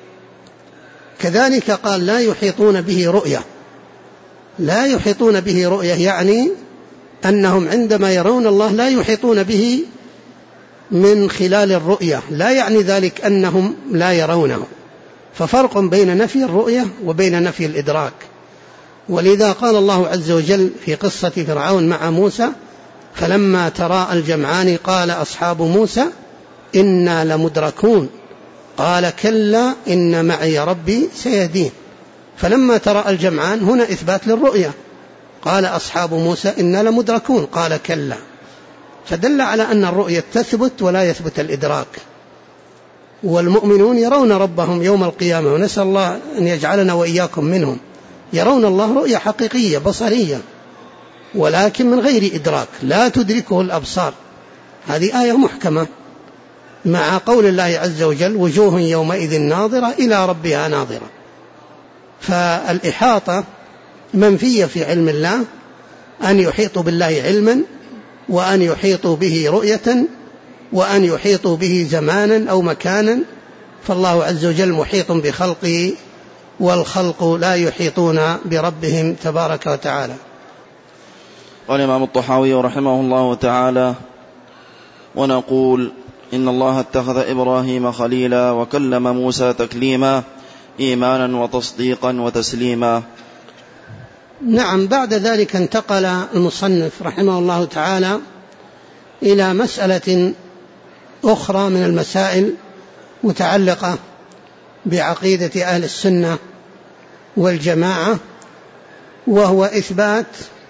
كذلك قال لا يحيطون به رؤية. لا يحيطون به رؤية يعني أنهم عندما يرون الله لا يحيطون به من خلال الرؤية، لا يعني ذلك أنهم لا يرونه. ففرق بين نفي الرؤية وبين نفي الإدراك. ولذا قال الله عز وجل في قصة فرعون مع موسى: فلما تراءى الجمعان قال أصحاب موسى إنا لمدركون قال كلا إن معي ربي سيهدين. فلما تراءى الجمعان هنا إثبات للرؤية، قال أصحاب موسى إنا لمدركون قال كلا، فدل على أن الرؤية تثبت ولا يثبت الإدراك. والمؤمنون يرون ربهم يوم القيامة، ونسأل الله أن يجعلنا وإياكم منهم، يرون الله رؤية حقيقية بصرية، ولكن من غير إدراك، لا تدركه الأبصار. هذه آية محكمة مع قول الله عز وجل: وجوه يومئذ ناظرة إلى ربها ناظرة. فالإحاطة منفية في علم الله، أن يحيطوا بالله علما، وأن يحيطوا به رؤية، وأن يحيطوا به زمانا أو مكانا. فالله عز وجل محيط بخلقه، والخلق لا يحيطون بربهم تبارك وتعالى. قال الإمام الطحاوي رحمه الله تعالى: ونقول إن الله اتخذ إبراهيم خليلا وكلم موسى تكليما إيمانا وتصديقا وتسليما. نعم. بعد ذلك انتقل المصنف رحمه الله تعالى إلى مسألة أخرى من المسائل متعلقة بعقيدة أهل السنة والجماعة، وهو إثبات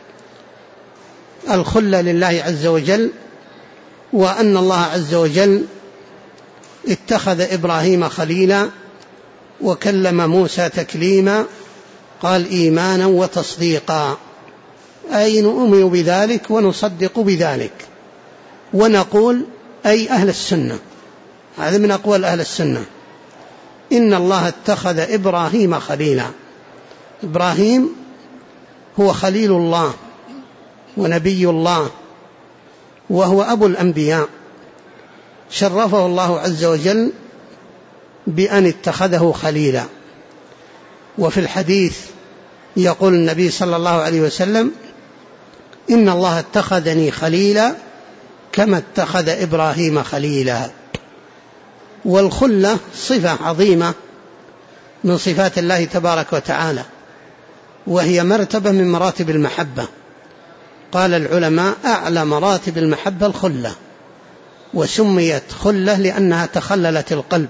الخلة لله عز وجل، وأن الله عز وجل اتخذ إبراهيم خليلا وكلم موسى تكليما. قال إيمانا وتصديقا، أي نؤمن بذلك ونصدق بذلك ونقول، أي أهل السنة، هذا من أقوال أهل السنة، إن الله اتخذ إبراهيم خليلا. إبراهيم هو خليل الله ونبي الله، وهو أبو الأنبياء، شرفه الله عز وجل بأن اتخذه خليلا. وفي الحديث يقول النبي صلى الله عليه وسلم: إن الله اتخذني خليلا كما اتخذ إبراهيم خليلا. والخلة صفة عظيمة من صفات الله تبارك وتعالى، وهي مرتبة من مراتب المحبة. قال العلماء: أعلى مراتب المحبة الخلة، وسميت خلة لأنها تخللت القلب.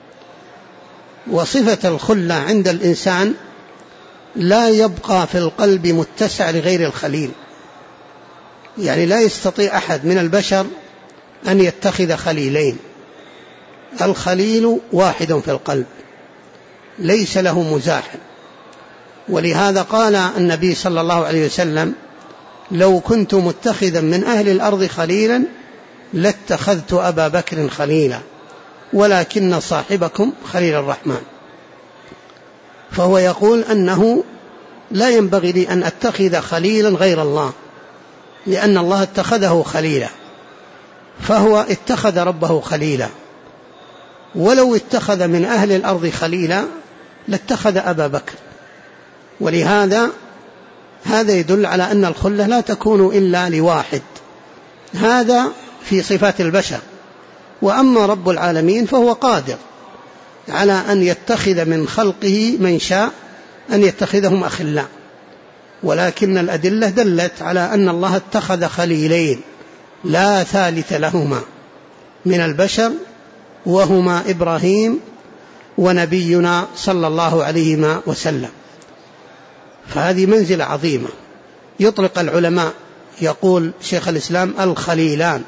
وصفة الخلة عند الإنسان لا يبقى في القلب متسع لغير الخليل، يعني لا يستطيع أحد من البشر أن يتخذ خليلين، الخليل واحد في القلب ليس له مزاحم. ولهذا قال النبي صلى الله عليه وسلم: لو كنت متخذا من أهل الأرض خليلا لاتخذت أبا بكر خليلا ولكن صاحبكم خليل الرحمن. فهو يقول أنه لا ينبغي لي أن أتخذ خليلا غير الله، لأن الله اتخذه خليلا، فهو اتخذ ربه خليلا. ولو اتخذ من أهل الأرض خليلا لاتخذ أبا بكر. ولهذا هذا يدل على أن الخلة لا تكون إلا لواحد، هذا في صفات البشر. وأما رب العالمين فهو قادر على أن يتخذ من خلقه من شاء أن يتخذهم أخلاء، ولكن الأدلة دلت على أن الله اتخذ خليلين لا ثالث لهما من البشر، وهما إبراهيم ونبينا صلى الله عليه وسلم. فهذه منزلة عظيمة. يطلق العلماء، يقول شيخ الإسلام: الخليلان.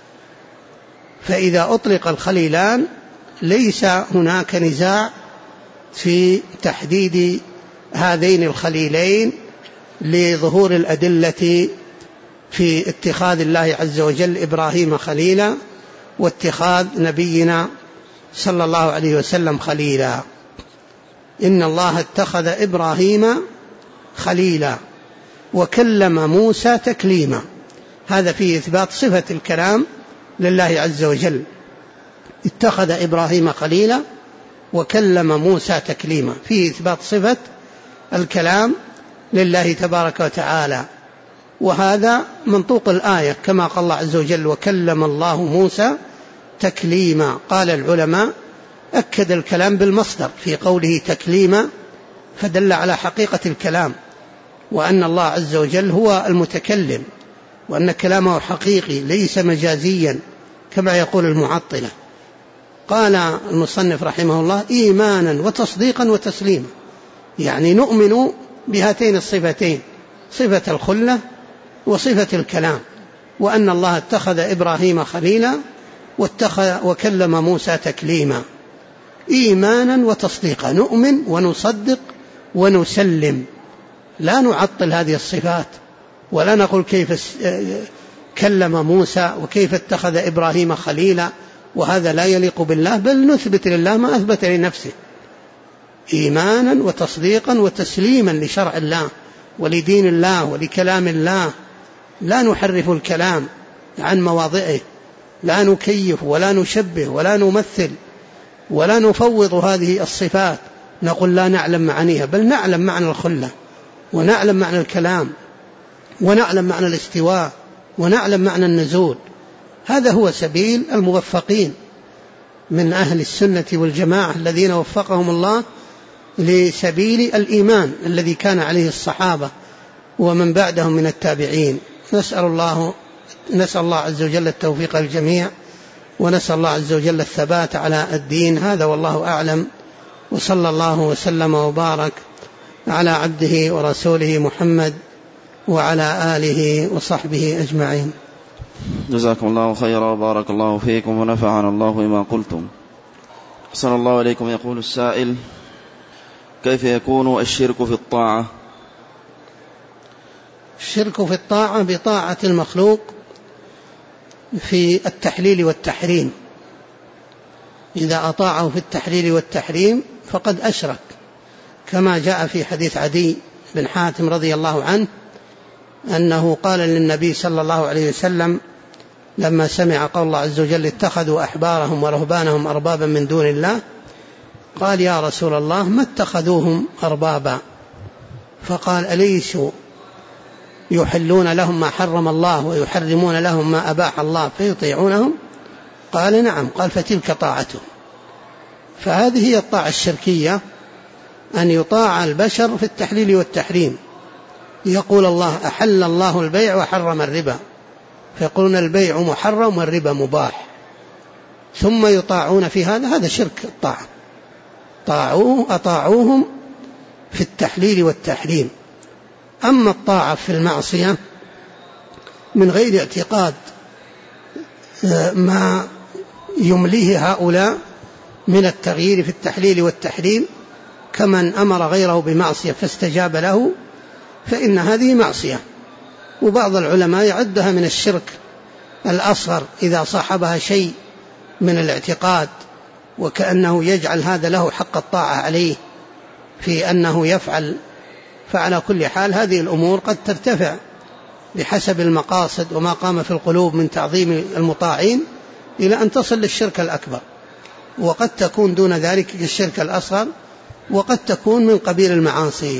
فإذا أطلق الخليلان ليس هناك نزاع في تحديد هذين الخليلين لظهور الأدلة في اتخاذ الله عز وجل إبراهيم خليلا واتخاذ نبينا صلى الله عليه وسلم خليلا. إن الله اتخذ إبراهيم خليلا وكلم موسى تكليما. هذا فيه إثبات صفة الكلام لله عز وجل. اتخذ إبراهيم خليلا وكلم موسى تكليما، فيه إثبات صفة الكلام لله تبارك وتعالى. وهذا منطوق الآية كما قال الله عز وجل: وكلم الله موسى تكليما. قال العلماء: أكد الكلام بالمصدر في قوله تكليما، فدل على حقيقة الكلام، وأن الله عز وجل هو المتكلم، وأن كلامه حقيقي ليس مجازيا كما يقول المعطلة. قال المصنف رحمه الله: إيمانا وتصديقا وتسليما، يعني نؤمن بهاتين الصفتين، صفة الخلة وصفة الكلام، وأن الله اتخذ إبراهيم خليلا وكلم موسى تكليما. إيمانا وتصديقا، نؤمن ونصدق ونسلم، لا نعطل هذه الصفات ولا نقول كيف كلم موسى وكيف اتخذ إبراهيم خليلا، وهذا لا يليق بالله، بل نثبت لله ما أثبت لنفسه. إيمانا وتصديقا وتسليما لشرع الله ولدين الله ولكلام الله، لا نحرف الكلام عن مواضعه، لا نكيف ولا نشبه ولا نمثل ولا نفوض هذه الصفات، نقول لا نعلم معانيها، بل نعلم معنى الخلة ونعلم معنى الكلام ونعلم معنى الاستواء ونعلم معنى النزول. هذا هو سبيل الموفقين من أهل السنة والجماعة الذين وفقهم الله لسبيل الإيمان الذي كان عليه الصحابة ومن بعدهم من التابعين. نسأل الله عز وجل التوفيق للجميع، ونسأل الله عز وجل الثبات على الدين. هذا والله أعلم، وصلى الله وسلم وبارك على عبده ورسوله محمد وعلى آله وصحبه أجمعين. جزاكم الله خيرا وبارك الله فيكم ونفعنا الله بما قلتم. صلى الله عليكم. يقول السائل: كيف يكون الشرك في الطاعة؟ الشرك في الطاعة بطاعة المخلوق في التحليل والتحريم، إذا أطاعه في التحليل والتحريم فقد أشرك، كما جاء في حديث عدي بن حاتم رضي الله عنه أنه قال للنبي صلى الله عليه وسلم لما سمع قول الله عز وجل اتخذوا أحبارهم ورهبانهم أربابا من دون الله، قال يا رسول الله ما اتخذوهم أربابا؟ فقال أليسوا يحلون لهم ما حرم الله ويحرمون لهم ما أباح الله فيطيعونهم؟ قال نعم. قال فتلك طاعتهم. فهذه هي الطاعة الشركية، أن يطاع البشر في التحليل والتحريم. يقول الله أحل الله البيع وحرم الربا، فيقولون البيع محرم والربا مباح، ثم يطاعون في هذا شرك الطاعة. أطاعوهم في التحليل والتحريم. أما الطاعة في المعصية من غير اعتقاد ما يمليه هؤلاء من التغيير في التحليل والتحريم، كمن أمر غيره بمعصية فاستجاب له، فإن هذه معصية. وبعض العلماء يعدها من الشرك الأصغر إذا صاحبها شيء من الاعتقاد، وكأنه يجعل هذا له حق الطاعة عليه في أنه يفعل. فعلى كل حال هذه الأمور قد ترتفع بحسب المقاصد وما قام في القلوب من تعظيم المطاعين إلى أن تصل للشرك الأكبر، وقد تكون دون ذلك الشرك الأصغر، وقد تكون من قبيل المعاصي.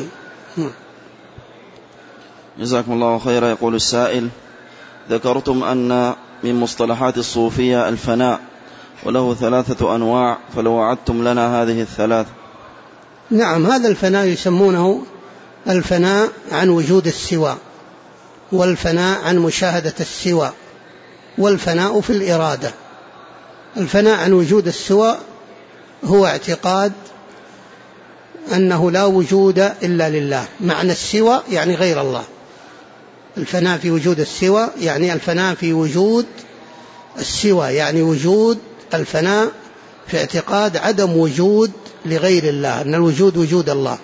جزاكم الله خيرا. يقول السائل: ذكرتم أن من مصطلحات الصوفية الفناء، وله 3 أنواع، فلو أعدتم لنا هذه الثلاث. نعم، هذا الفناء يسمونه الفناء عن وجود السوى، والفناء عن مشاهدة السوى، والفناء في الإرادة. الفناء عن وجود السوى هو اعتقاد أنه لا وجود إلا لله، معنى السوى يعني غير الله. الفناء في وجود السوى يعني الفناء في وجود السوى، يعني وجود الفناء في اعتقاد عدم وجود لغير الله، أن الوجود وجود الله.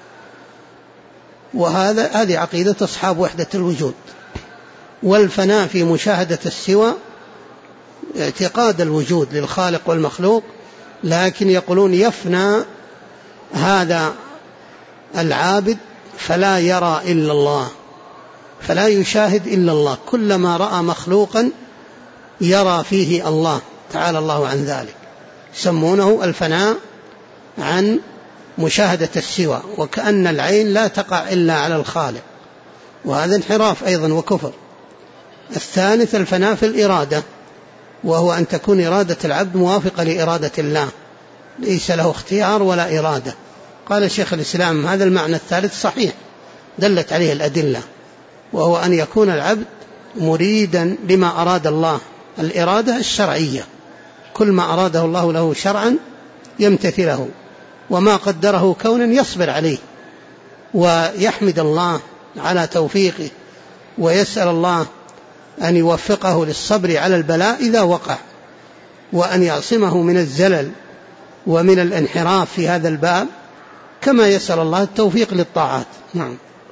هذه عقيدة أصحاب وحدة الوجود. والفناء في مشاهدة السوى اعتقاد الوجود للخالق والمخلوق، لكن يقولون يفنى هذا العابد فلا يرى إلا الله، فلا يشاهد إلا الله، كلما رأى مخلوقا يرى فيه الله تعالى الله عن ذلك. يسمونه الفناء عن مشاهدة السوى، وكأن العين لا تقع إلا على الخالق، وهذا انحراف أيضا وكفر. الثالث الفناء في الإرادة، وهو أن تكون إرادة العبد موافقة لإرادة الله، ليس له اختيار ولا إرادة. قال شيخ الإسلام هذا المعنى الثالث صحيح، دلت عليه الأدلة، وهو أن يكون العبد مريدا لما أراد الله، الإرادة الشرعية، كل ما أراده الله له شرعا يمتثله، وما قدره كونا يصبر عليه، ويحمد الله على توفيقه، ويسأل الله أن يوفقه للصبر على البلاء إذا وقع، وأن يعصمه من الزلل ومن الانحراف في هذا الباب، كما يسأل الله التوفيق للطاعات. نعم.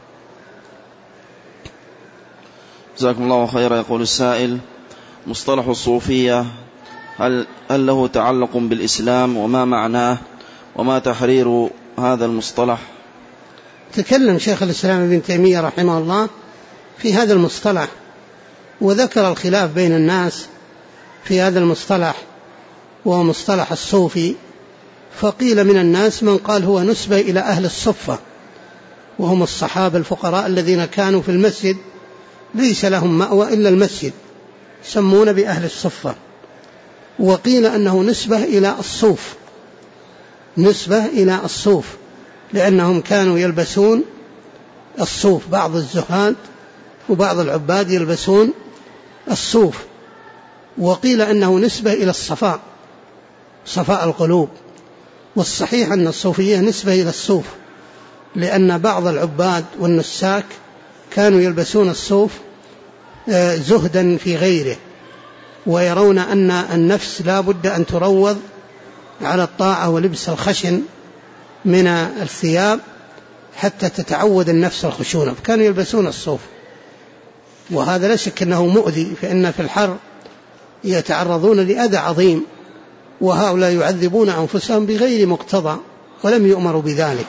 جزاكم الله خيرا. يقول السائل: مصطلح الصوفية هل له تعلق بالإسلام، وما معناه، وما تحرير هذا المصطلح؟ تكلم شيخ الإسلام ابن تيمية رحمه الله في هذا المصطلح، وذكر الخلاف بين الناس في هذا المصطلح، وهو مصطلح الصوفي. فقيل من الناس من قال هو نسبة إلى أهل الصفة، وهم الصحابة الفقراء الذين كانوا في المسجد ليس لهم مأوى إلا المسجد، يسمون بأهل الصفة. وقيل أنه نسبة إلى الصوف، نسبة إلى الصوف، لأنهم كانوا يلبسون الصوف، بعض الزهاد وبعض العباد يلبسون الصوف. وقيل أنه نسبة إلى الصفاء، صفاء القلوب. والصحيح أن الصوفية نسبة إلى الصوف، لأن بعض العباد والنساك كانوا يلبسون الصوف زهدا في غيره، ويرون أن النفس لا بد أن تروض على الطاعة ولبس الخشن من الثياب حتى تتعود النفس الخشونة، فكانوا يلبسون الصوف، وهذا لا شك أنه مؤذي، فإن في الحر يتعرضون لأذى عظيم، وهؤلاء يعذبون أنفسهم بغير مقتضى ولم يؤمروا بذلك.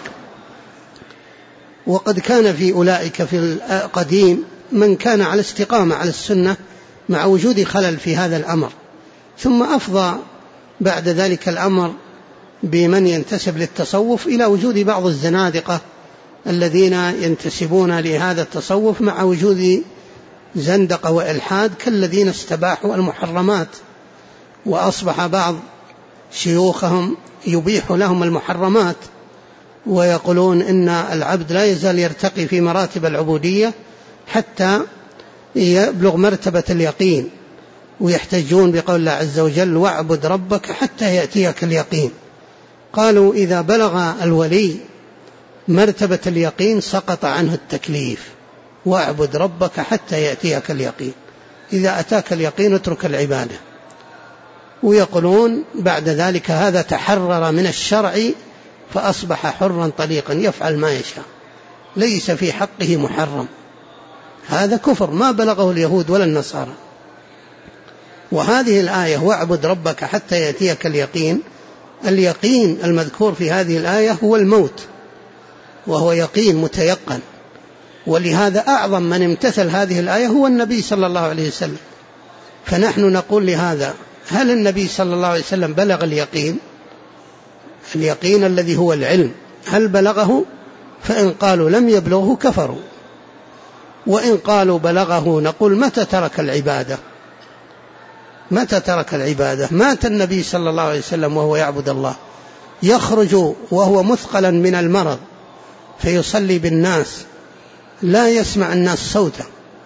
وقد كان في أولئك في القديم من كان على استقامة على السنة مع وجود خلل في هذا الأمر، ثم أفضى بعد ذلك الأمر بمن ينتسب للتصوف إلى وجود بعض الزنادقة الذين ينتسبون لهذا التصوف مع وجود زندقة وإلحاد كالذين استباحوا المحرمات، وأصبح بعض شيوخهم يبيح لهم المحرمات، ويقولون إن العبد لا يزال يرتقي في مراتب العبودية حتى يبلغ مرتبة اليقين، ويحتجون بقول الله عز وجل واعبد ربك حتى يأتيك اليقين. قالوا إذا بلغ الولي مرتبة اليقين سقط عنه التكليف، واعبد ربك حتى يأتيك اليقين، إذا أتاك اليقين اترك العبادة. ويقولون بعد ذلك هذا تحرر من الشرع فأصبح حرا طليقا يفعل ما يشاء، ليس في حقه محرم. هذا كفر ما بلغه اليهود ولا النصارى. وهذه الآية واعبد ربك حتى يأتيك اليقين، اليقين المذكور في هذه الآية هو الموت، وهو يقين متيقن، ولهذا أعظم من امتثل هذه الآية هو النبي صلى الله عليه وسلم. فنحن نقول لهذا هل النبي صلى الله عليه وسلم بلغ اليقين؟ اليقين الذي هو العلم هل بلغه؟ فإن قالوا لم يبلغه كفروا، وإن قالوا بلغه نقول متى ترك العبادة؟ متى ترك العبادة؟ مات النبي صلى الله عليه وسلم وهو يعبد الله، يخرج وهو مثقلا من المرض فيصلي بالناس، لا يسمع الناس صوته،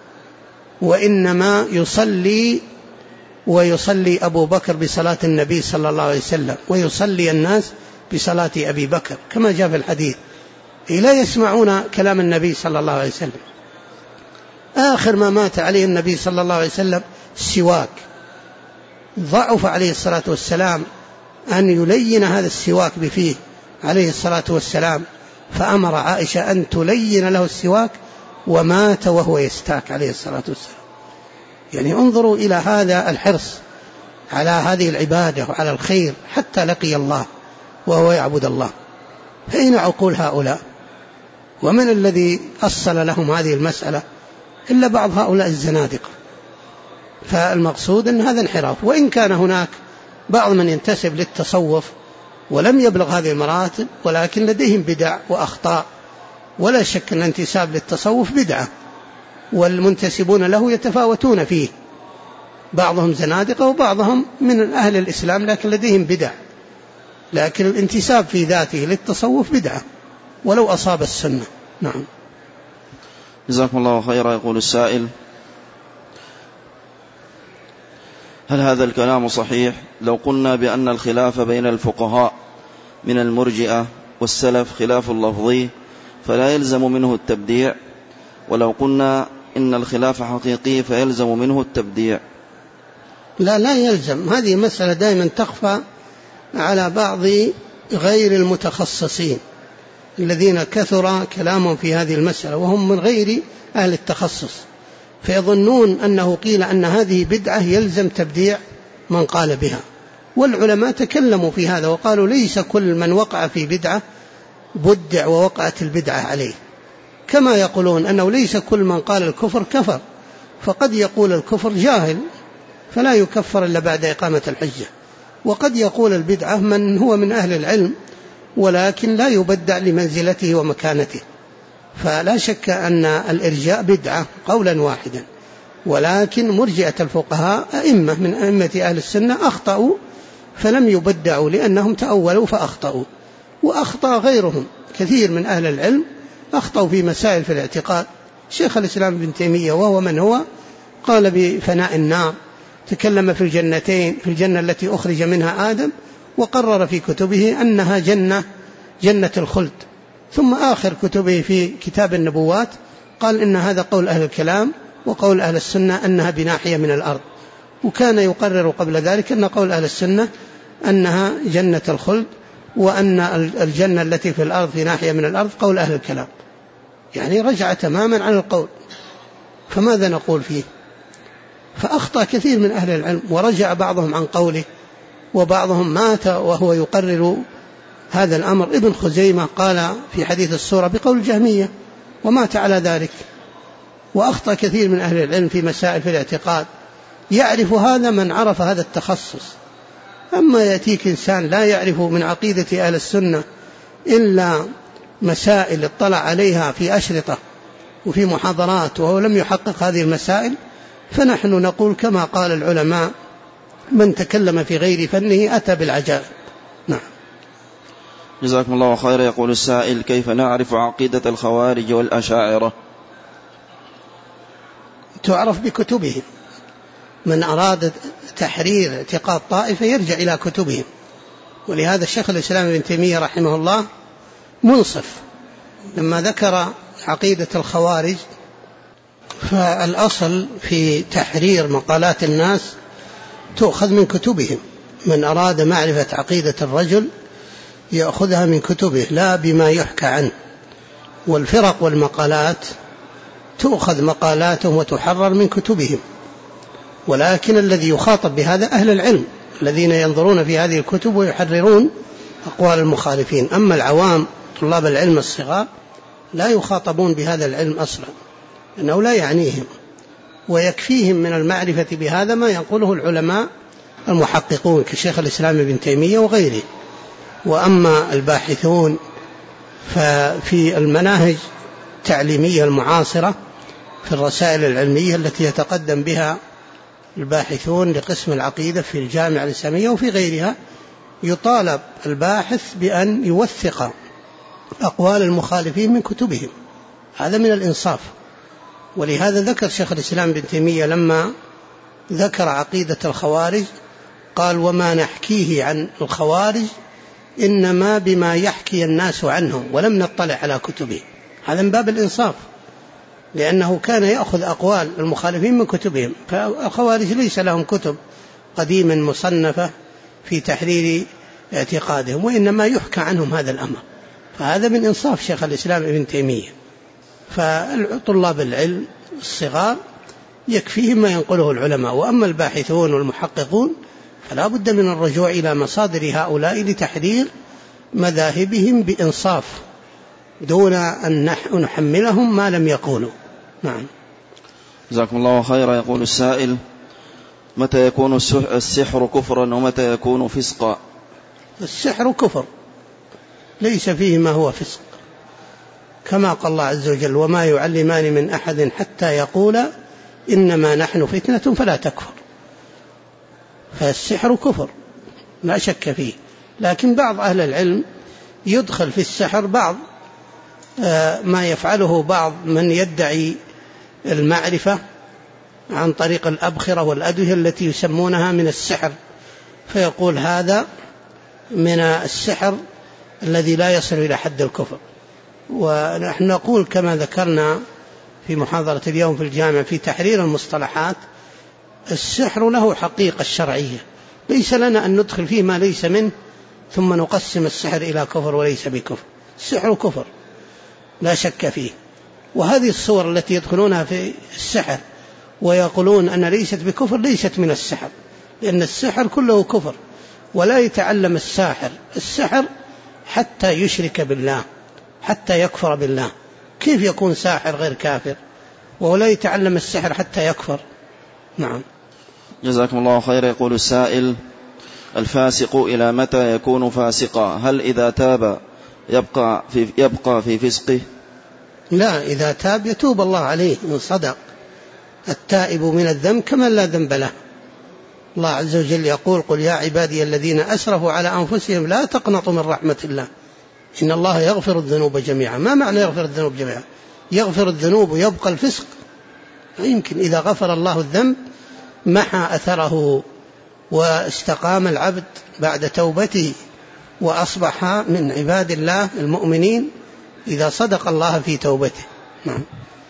وإنما يصلي ويصلي أبو بكر بصلاة النبي صلى الله عليه وسلم، ويصلي الناس بصلاة أبي بكر كما جاء في الحديث، لا يسمعون كلام النبي صلى الله عليه وسلم. آخر ما مات عليه النبي صلى الله عليه وسلم السواك، ضعف عليه الصلاة والسلام أن يلين هذا السواك بفيه عليه الصلاة والسلام، فأمر عائشة أن تلين له السواك، ومات وهو يستاك عليه الصلاة والسلام. يعني انظروا إلى هذا الحرص على هذه العبادة وعلى الخير حتى لقي الله وهو يعبد الله. فأين عقول هؤلاء؟ ومن الذي أصل لهم هذه المسألة إلا بعض هؤلاء الزنادقة. فالمقصود أن هذا انحراف، وإن كان هناك بعض من ينتسب للتصوف ولم يبلغ هذه المراتب ولكن لديهم بدع وأخطاء، ولا شك أن الانتساب للتصوف بدعة، والمنتسبون له يتفاوتون فيه، بعضهم زنادقة وبعضهم من أهل الإسلام لكن لديهم بدع، لكن الانتساب في ذاته للتصوف بدعة ولو أصاب السنة. نعم. جزاكم الله خيرا. يقول السائل: هل هذا الكلام صحيح لو قلنا بأن الخلاف بين الفقهاء من المرجئة والسلف خلاف لفظي فلا يلزم منه التبديع، ولو قلنا إن الخلاف حقيقي فيلزم منه التبديع؟ لا يلزم. هذه مسألة دائما تخفى على بعض غير المتخصصين الذين كثر كلامهم في هذه المسألة وهم من غير أهل التخصص، فيظنون أنه قيل أن هذه بدعة يلزم تبديع من قال بها. والعلماء تكلموا في هذا وقالوا ليس كل من وقع في بدعة بدع ووقعت البدعة عليه، كما يقولون أنه ليس كل من قال الكفر كفر، فقد يقول الكفر جاهل فلا يكفر إلا بعد إقامة الحجة، وقد يقول البدعة من هو من أهل العلم ولكن لا يبدع لمنزلته ومكانته. فلا شك أن الإرجاء بدعة قولا واحدا، ولكن مرجئة الفقهاء أئمة من أئمة أهل السنة أخطأوا فلم يبدعوا لأنهم تأولوا فأخطأوا، وأخطأ غيرهم كثير من أهل العلم أخطأوا في مسائل في الاعتقاد. شيخ الإسلام ابن تيمية وهو من هو قال بفناء النار، تكلم في الجنتين، في الجنة التي أخرج منها آدم، وقرر في كتبه أنها جنة الخلد، ثم آخر كتبه في كتاب النبوات قال إن هذا قول أهل الكلام وقول أهل السنة أنها بناحية من الأرض، وكان يقرر قبل ذلك أن قول أهل السنة أنها جنة الخلد وأن الجنة التي في الأرض في ناحية من الأرض قول أهل الكلام، يعني رجع تماما عن القول، فماذا نقول فيه؟ فأخطأ كثير من أهل العلم، ورجع بعضهم عن قوله، وبعضهم مات وهو يقرر هذا الأمر. ابن خزيمة قال في حديث السورة بقول الجهمية ومات على ذلك. وأخطأ كثير من أهل العلم في مسائل في الاعتقاد، يعرف هذا من عرف هذا التخصص. أما يأتيك إنسان لا يعرف من عقيدة أهل السنة إلا مسائل اطلع عليها في أشرطة وفي محاضرات وهو لم يحقق هذه المسائل، فنحن نقول كما قال العلماء: من تكلم في غير فنه أتى بالعجائب. نعم. جزاكم الله خيرا. يقول السائل: كيف نعرف عقيدة الخوارج والأشاعرة؟ تعرف بكتبهم. من أراد تحرير اعتقاد طائفة يرجع إلى كتبهم، ولهذا الشيخ الإسلام ابن تيمية رحمه الله منصف لما ذكر عقيدة الخوارج. فالأصل في تحرير مقالات الناس تؤخذ من كتبهم. من أراد معرفة عقيدة الرجل يأخذها من كتبه لا بما يحكى عنه. والفرق والمقالات تؤخذ مقالاتهم وتحرر من كتبهم، ولكن الذي يخاطب بهذا أهل العلم الذين ينظرون في هذه الكتب ويحررون أقوال المخالفين. أما العوام طلاب العلم الصغار لا يخاطبون بهذا العلم أصلا، لأنه لا يعنيهم، ويكفيهم من المعرفة بهذا ما ينقله العلماء المحققون كشيخ الإسلام ابن تيمية وغيره. وأما الباحثون ففي المناهج التعليمية المعاصرة في الرسائل العلمية التي يتقدم بها الباحثون لقسم العقيدة في الجامعة الإسلامية وفي غيرها، يطالب الباحث بأن يوثق أقوال المخالفين من كتبهم. هذا من الإنصاف. ولهذا ذكر شيخ الإسلام ابن تيمية لما ذكر عقيدة الخوارج قال: وما نحكيه عن الخوارج إنما بما يحكي الناس عنهم ولم نطلع على كتبه. هذا من باب الإنصاف، لأنه كان يأخذ أقوال المخالفين من كتبهم. فالخوارج ليس لهم كتب قديما مصنفة في تحرير اعتقادهم، وإنما يحكى عنهم هذا الأمر. فهذا من إنصاف شيخ الإسلام ابن تيمية. فطلاب العلم الصغار يكفيهم ما ينقله العلماء، وأما الباحثون والمحققون فلا بد من الرجوع إلى مصادر هؤلاء لتحرير مذاهبهم بإنصاف دون أن نحملهم ما لم يقولوا. نعم. جزاكم الله خيرا. يقول السائل: متى يكون السحر كفرا ومتى يكون فسقا؟ السحر كفر ليس فيه ما هو فسق، كما قال الله عز وجل: وما يعلمان من أحد حتى يقولا إنما نحن فتنة فلا تكفر. فالسحر كفر لا شك فيه، لكن بعض أهل العلم يدخل في السحر بعض ما يفعله بعض من يدعي المعرفة عن طريق الأبخرة والأدوية التي يسمونها من السحر، فيقول هذا من السحر الذي لا يصل إلى حد الكفر. ونحن نقول كما ذكرنا في محاضرة اليوم في الجامعة في تحرير المصطلحات: السحر له حقيقة شرعية، ليس لنا أن ندخل فيه ما ليس منه ثم نقسم السحر إلى كفر وليس بكفر. السحر كفر لا شك فيه. وهذه الصور التي يدخلونها في السحر ويقولون أن ليست بكفر ليست من السحر، لأن السحر كله كفر. ولا يتعلم الساحر السحر حتى يشرك بالله، حتى يكفر بالله. كيف يكون ساحر غير كافر؟ ولا يتعلم السحر حتى يكفر. نعم. جزاكم الله خير. يقول السائل: الفاسق إلى متى يكون فاسقا؟ هل إذا تاب يبقى في فسقه؟ لا، إذا تاب يتوب الله عليه إن صدق. التائب من الذنب كمن لا ذنب له. الله عز وجل يقول: قل يا عبادي الذين أسرفوا على أنفسهم لا تقنطوا من رحمة الله إن الله يغفر الذنوب جميعا. ما معنى يغفر الذنوب جميعا؟ يغفر الذنوب ويبقى الفسق؟ يمكن. إذا غفر الله الذنب محى أثره واستقام العبد بعد توبته وأصبح من عباد الله المؤمنين إذا صدق الله في توبته. نعم.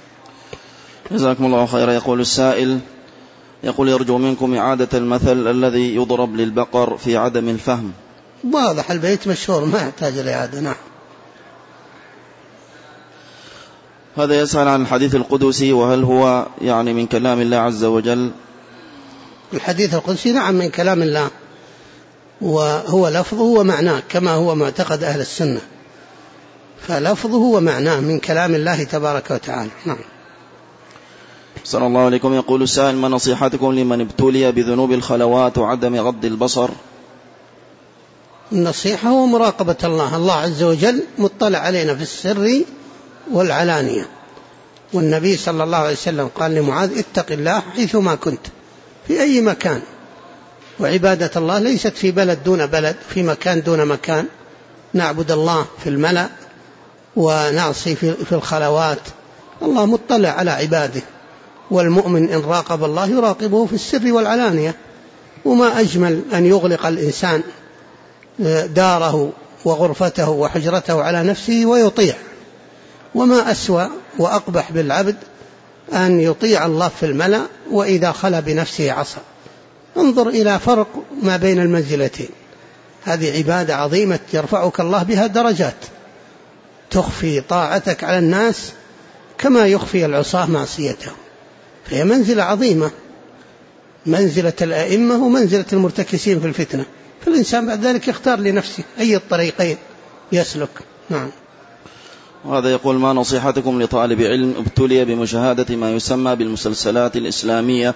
جزاكم الله خيرا. يقول السائل: يقول: يرجو منكم إعادة المثل الذي يضرب للبقر في عدم الفهم. واضح البيت مشهور ما يحتاج لإعادة. نعم. هذا يسأل عن الحديث القدسي، وهل هو يعني من كلام الله عز وجل؟ الحديث القدسي نعم من كلام الله، وهو لفظه ومعناه كما هو معتقد أهل السنة، فلفظه ومعناه من كلام الله تبارك وتعالى. نعم. صلى الله عليكم. يقول السائل: ما نصيحتكم لمن ابتلي بذنوب الخلوات وعدم غض البصر؟ النصيحة هو مراقبة الله. الله عز وجل مطلع علينا في السر والعلانية، والنبي صلى الله عليه وسلم قال لمعاذ: اتق الله حيثما كنت، في أي مكان. وعبادة الله ليست في بلد دون بلد، في مكان دون مكان. نعبد الله في الملأ ونعصي في الخلوات. الله مطلع على عباده، والمؤمن إن راقب الله يراقبه في السر والعلانية. وما أجمل أن يغلق الإنسان داره وغرفته وحجرته على نفسه ويطيع، وما أسوأ وأقبح بالعبد أن يطيع الله في الملأ وإذا خلا بنفسه عصى. انظر إلى فرق ما بين المنزلتين. هذه عبادة عظيمة يرفعك الله بها درجات، تخفي طاعتك على الناس كما يخفي العصاة معصيته، فهي منزلة عظيمة، منزلة الأئمة ومنزلة المرتكسين في الفتنة. فالإنسان بعد ذلك يختار لنفسه أي الطريقين يسلك. نعم. وهذا يقول: ما نصيحتكم لطالب علم ابتلي بمشاهدة ما يسمى بالمسلسلات الإسلامية؟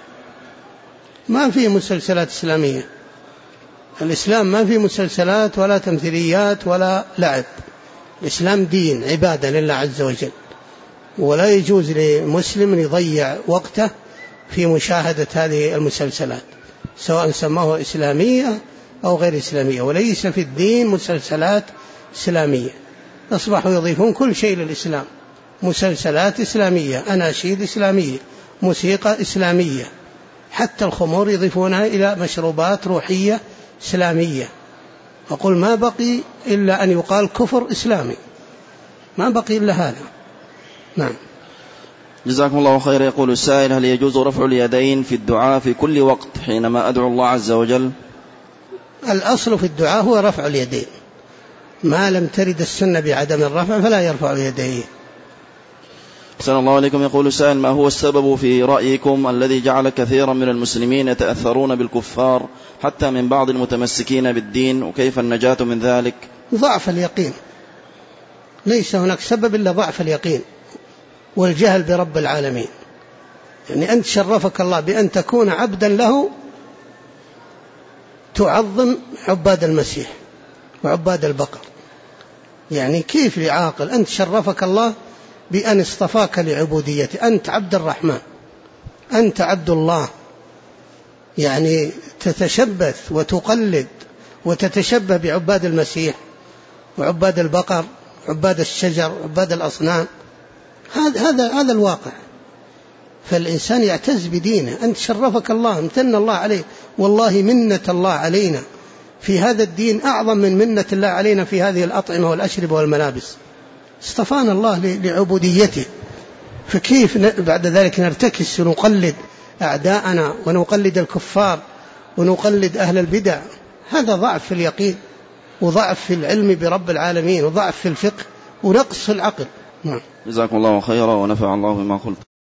ما في مسلسلات إسلامية. الإسلام ما في مسلسلات ولا تمثيليات ولا لعب. الإسلام دين عبادة لله عز وجل، ولا يجوز لمسلم يضيع وقته في مشاهدة هذه المسلسلات، سواء سموها إسلامية أو غير إسلامية. وليس في الدين مسلسلات إسلامية. أصبحوا يضيفون كل شيء للإسلام: مسلسلات إسلامية، أناشيد إسلامية، موسيقى إسلامية، حتى الخمور يضيفونها إلى مشروبات روحية إسلامية. أقول ما بقي إلا أن يقال كفر إسلامي، ما بقي إلا هذا. نعم. جزاكم الله خير. يقول السائل: هل يجوز رفع اليدين في الدعاء في كل وقت حينما أدعو الله عز وجل؟ الأصل في الدعاء هو رفع اليدين، ما لم ترد السنة بعدم الرفع فلا يرفع يديه. صلى الله عليكم. يقول السائل: ما هو السبب في رأيكم الذي جعل كثيرا من المسلمين يتأثرون بالكفار حتى من بعض المتمسكين بالدين، وكيف النجاة من ذلك؟ ضعف اليقين، ليس هناك سبب إلا ضعف اليقين والجهل برب العالمين. يعني أنت شرفك الله بأن تكون عبدا له تعظم عباد المسيح وعباد البقر. يعني كيف لعاقل أنت شرفك الله بأن اصطفاك لعبوديته، أنت عبد الرحمن، أنت عبد الله، يعني تتشبث وتقلد وتتشبه بعباد المسيح وعباد البقر، عباد الشجر، عباد الأصنام. هذا الواقع. فالإنسان يعتز بدينه. أنت شرفك الله، امتن الله عليه. والله منة الله علينا في هذا الدين أعظم من منة الله علينا في هذه الأطعمة والأشربة والملابس. اصطفانا الله لعبوديته، فكيف بعد ذلك نرتكس ونقلد أعداءنا ونقلد الكفار ونقلد أهل البدع؟ هذا ضعف في اليقين، وضعف في العلم برب العالمين، وضعف في الفقه، ونقص في العقل. جزاكم الله خيرا ونفع الله بما قلت.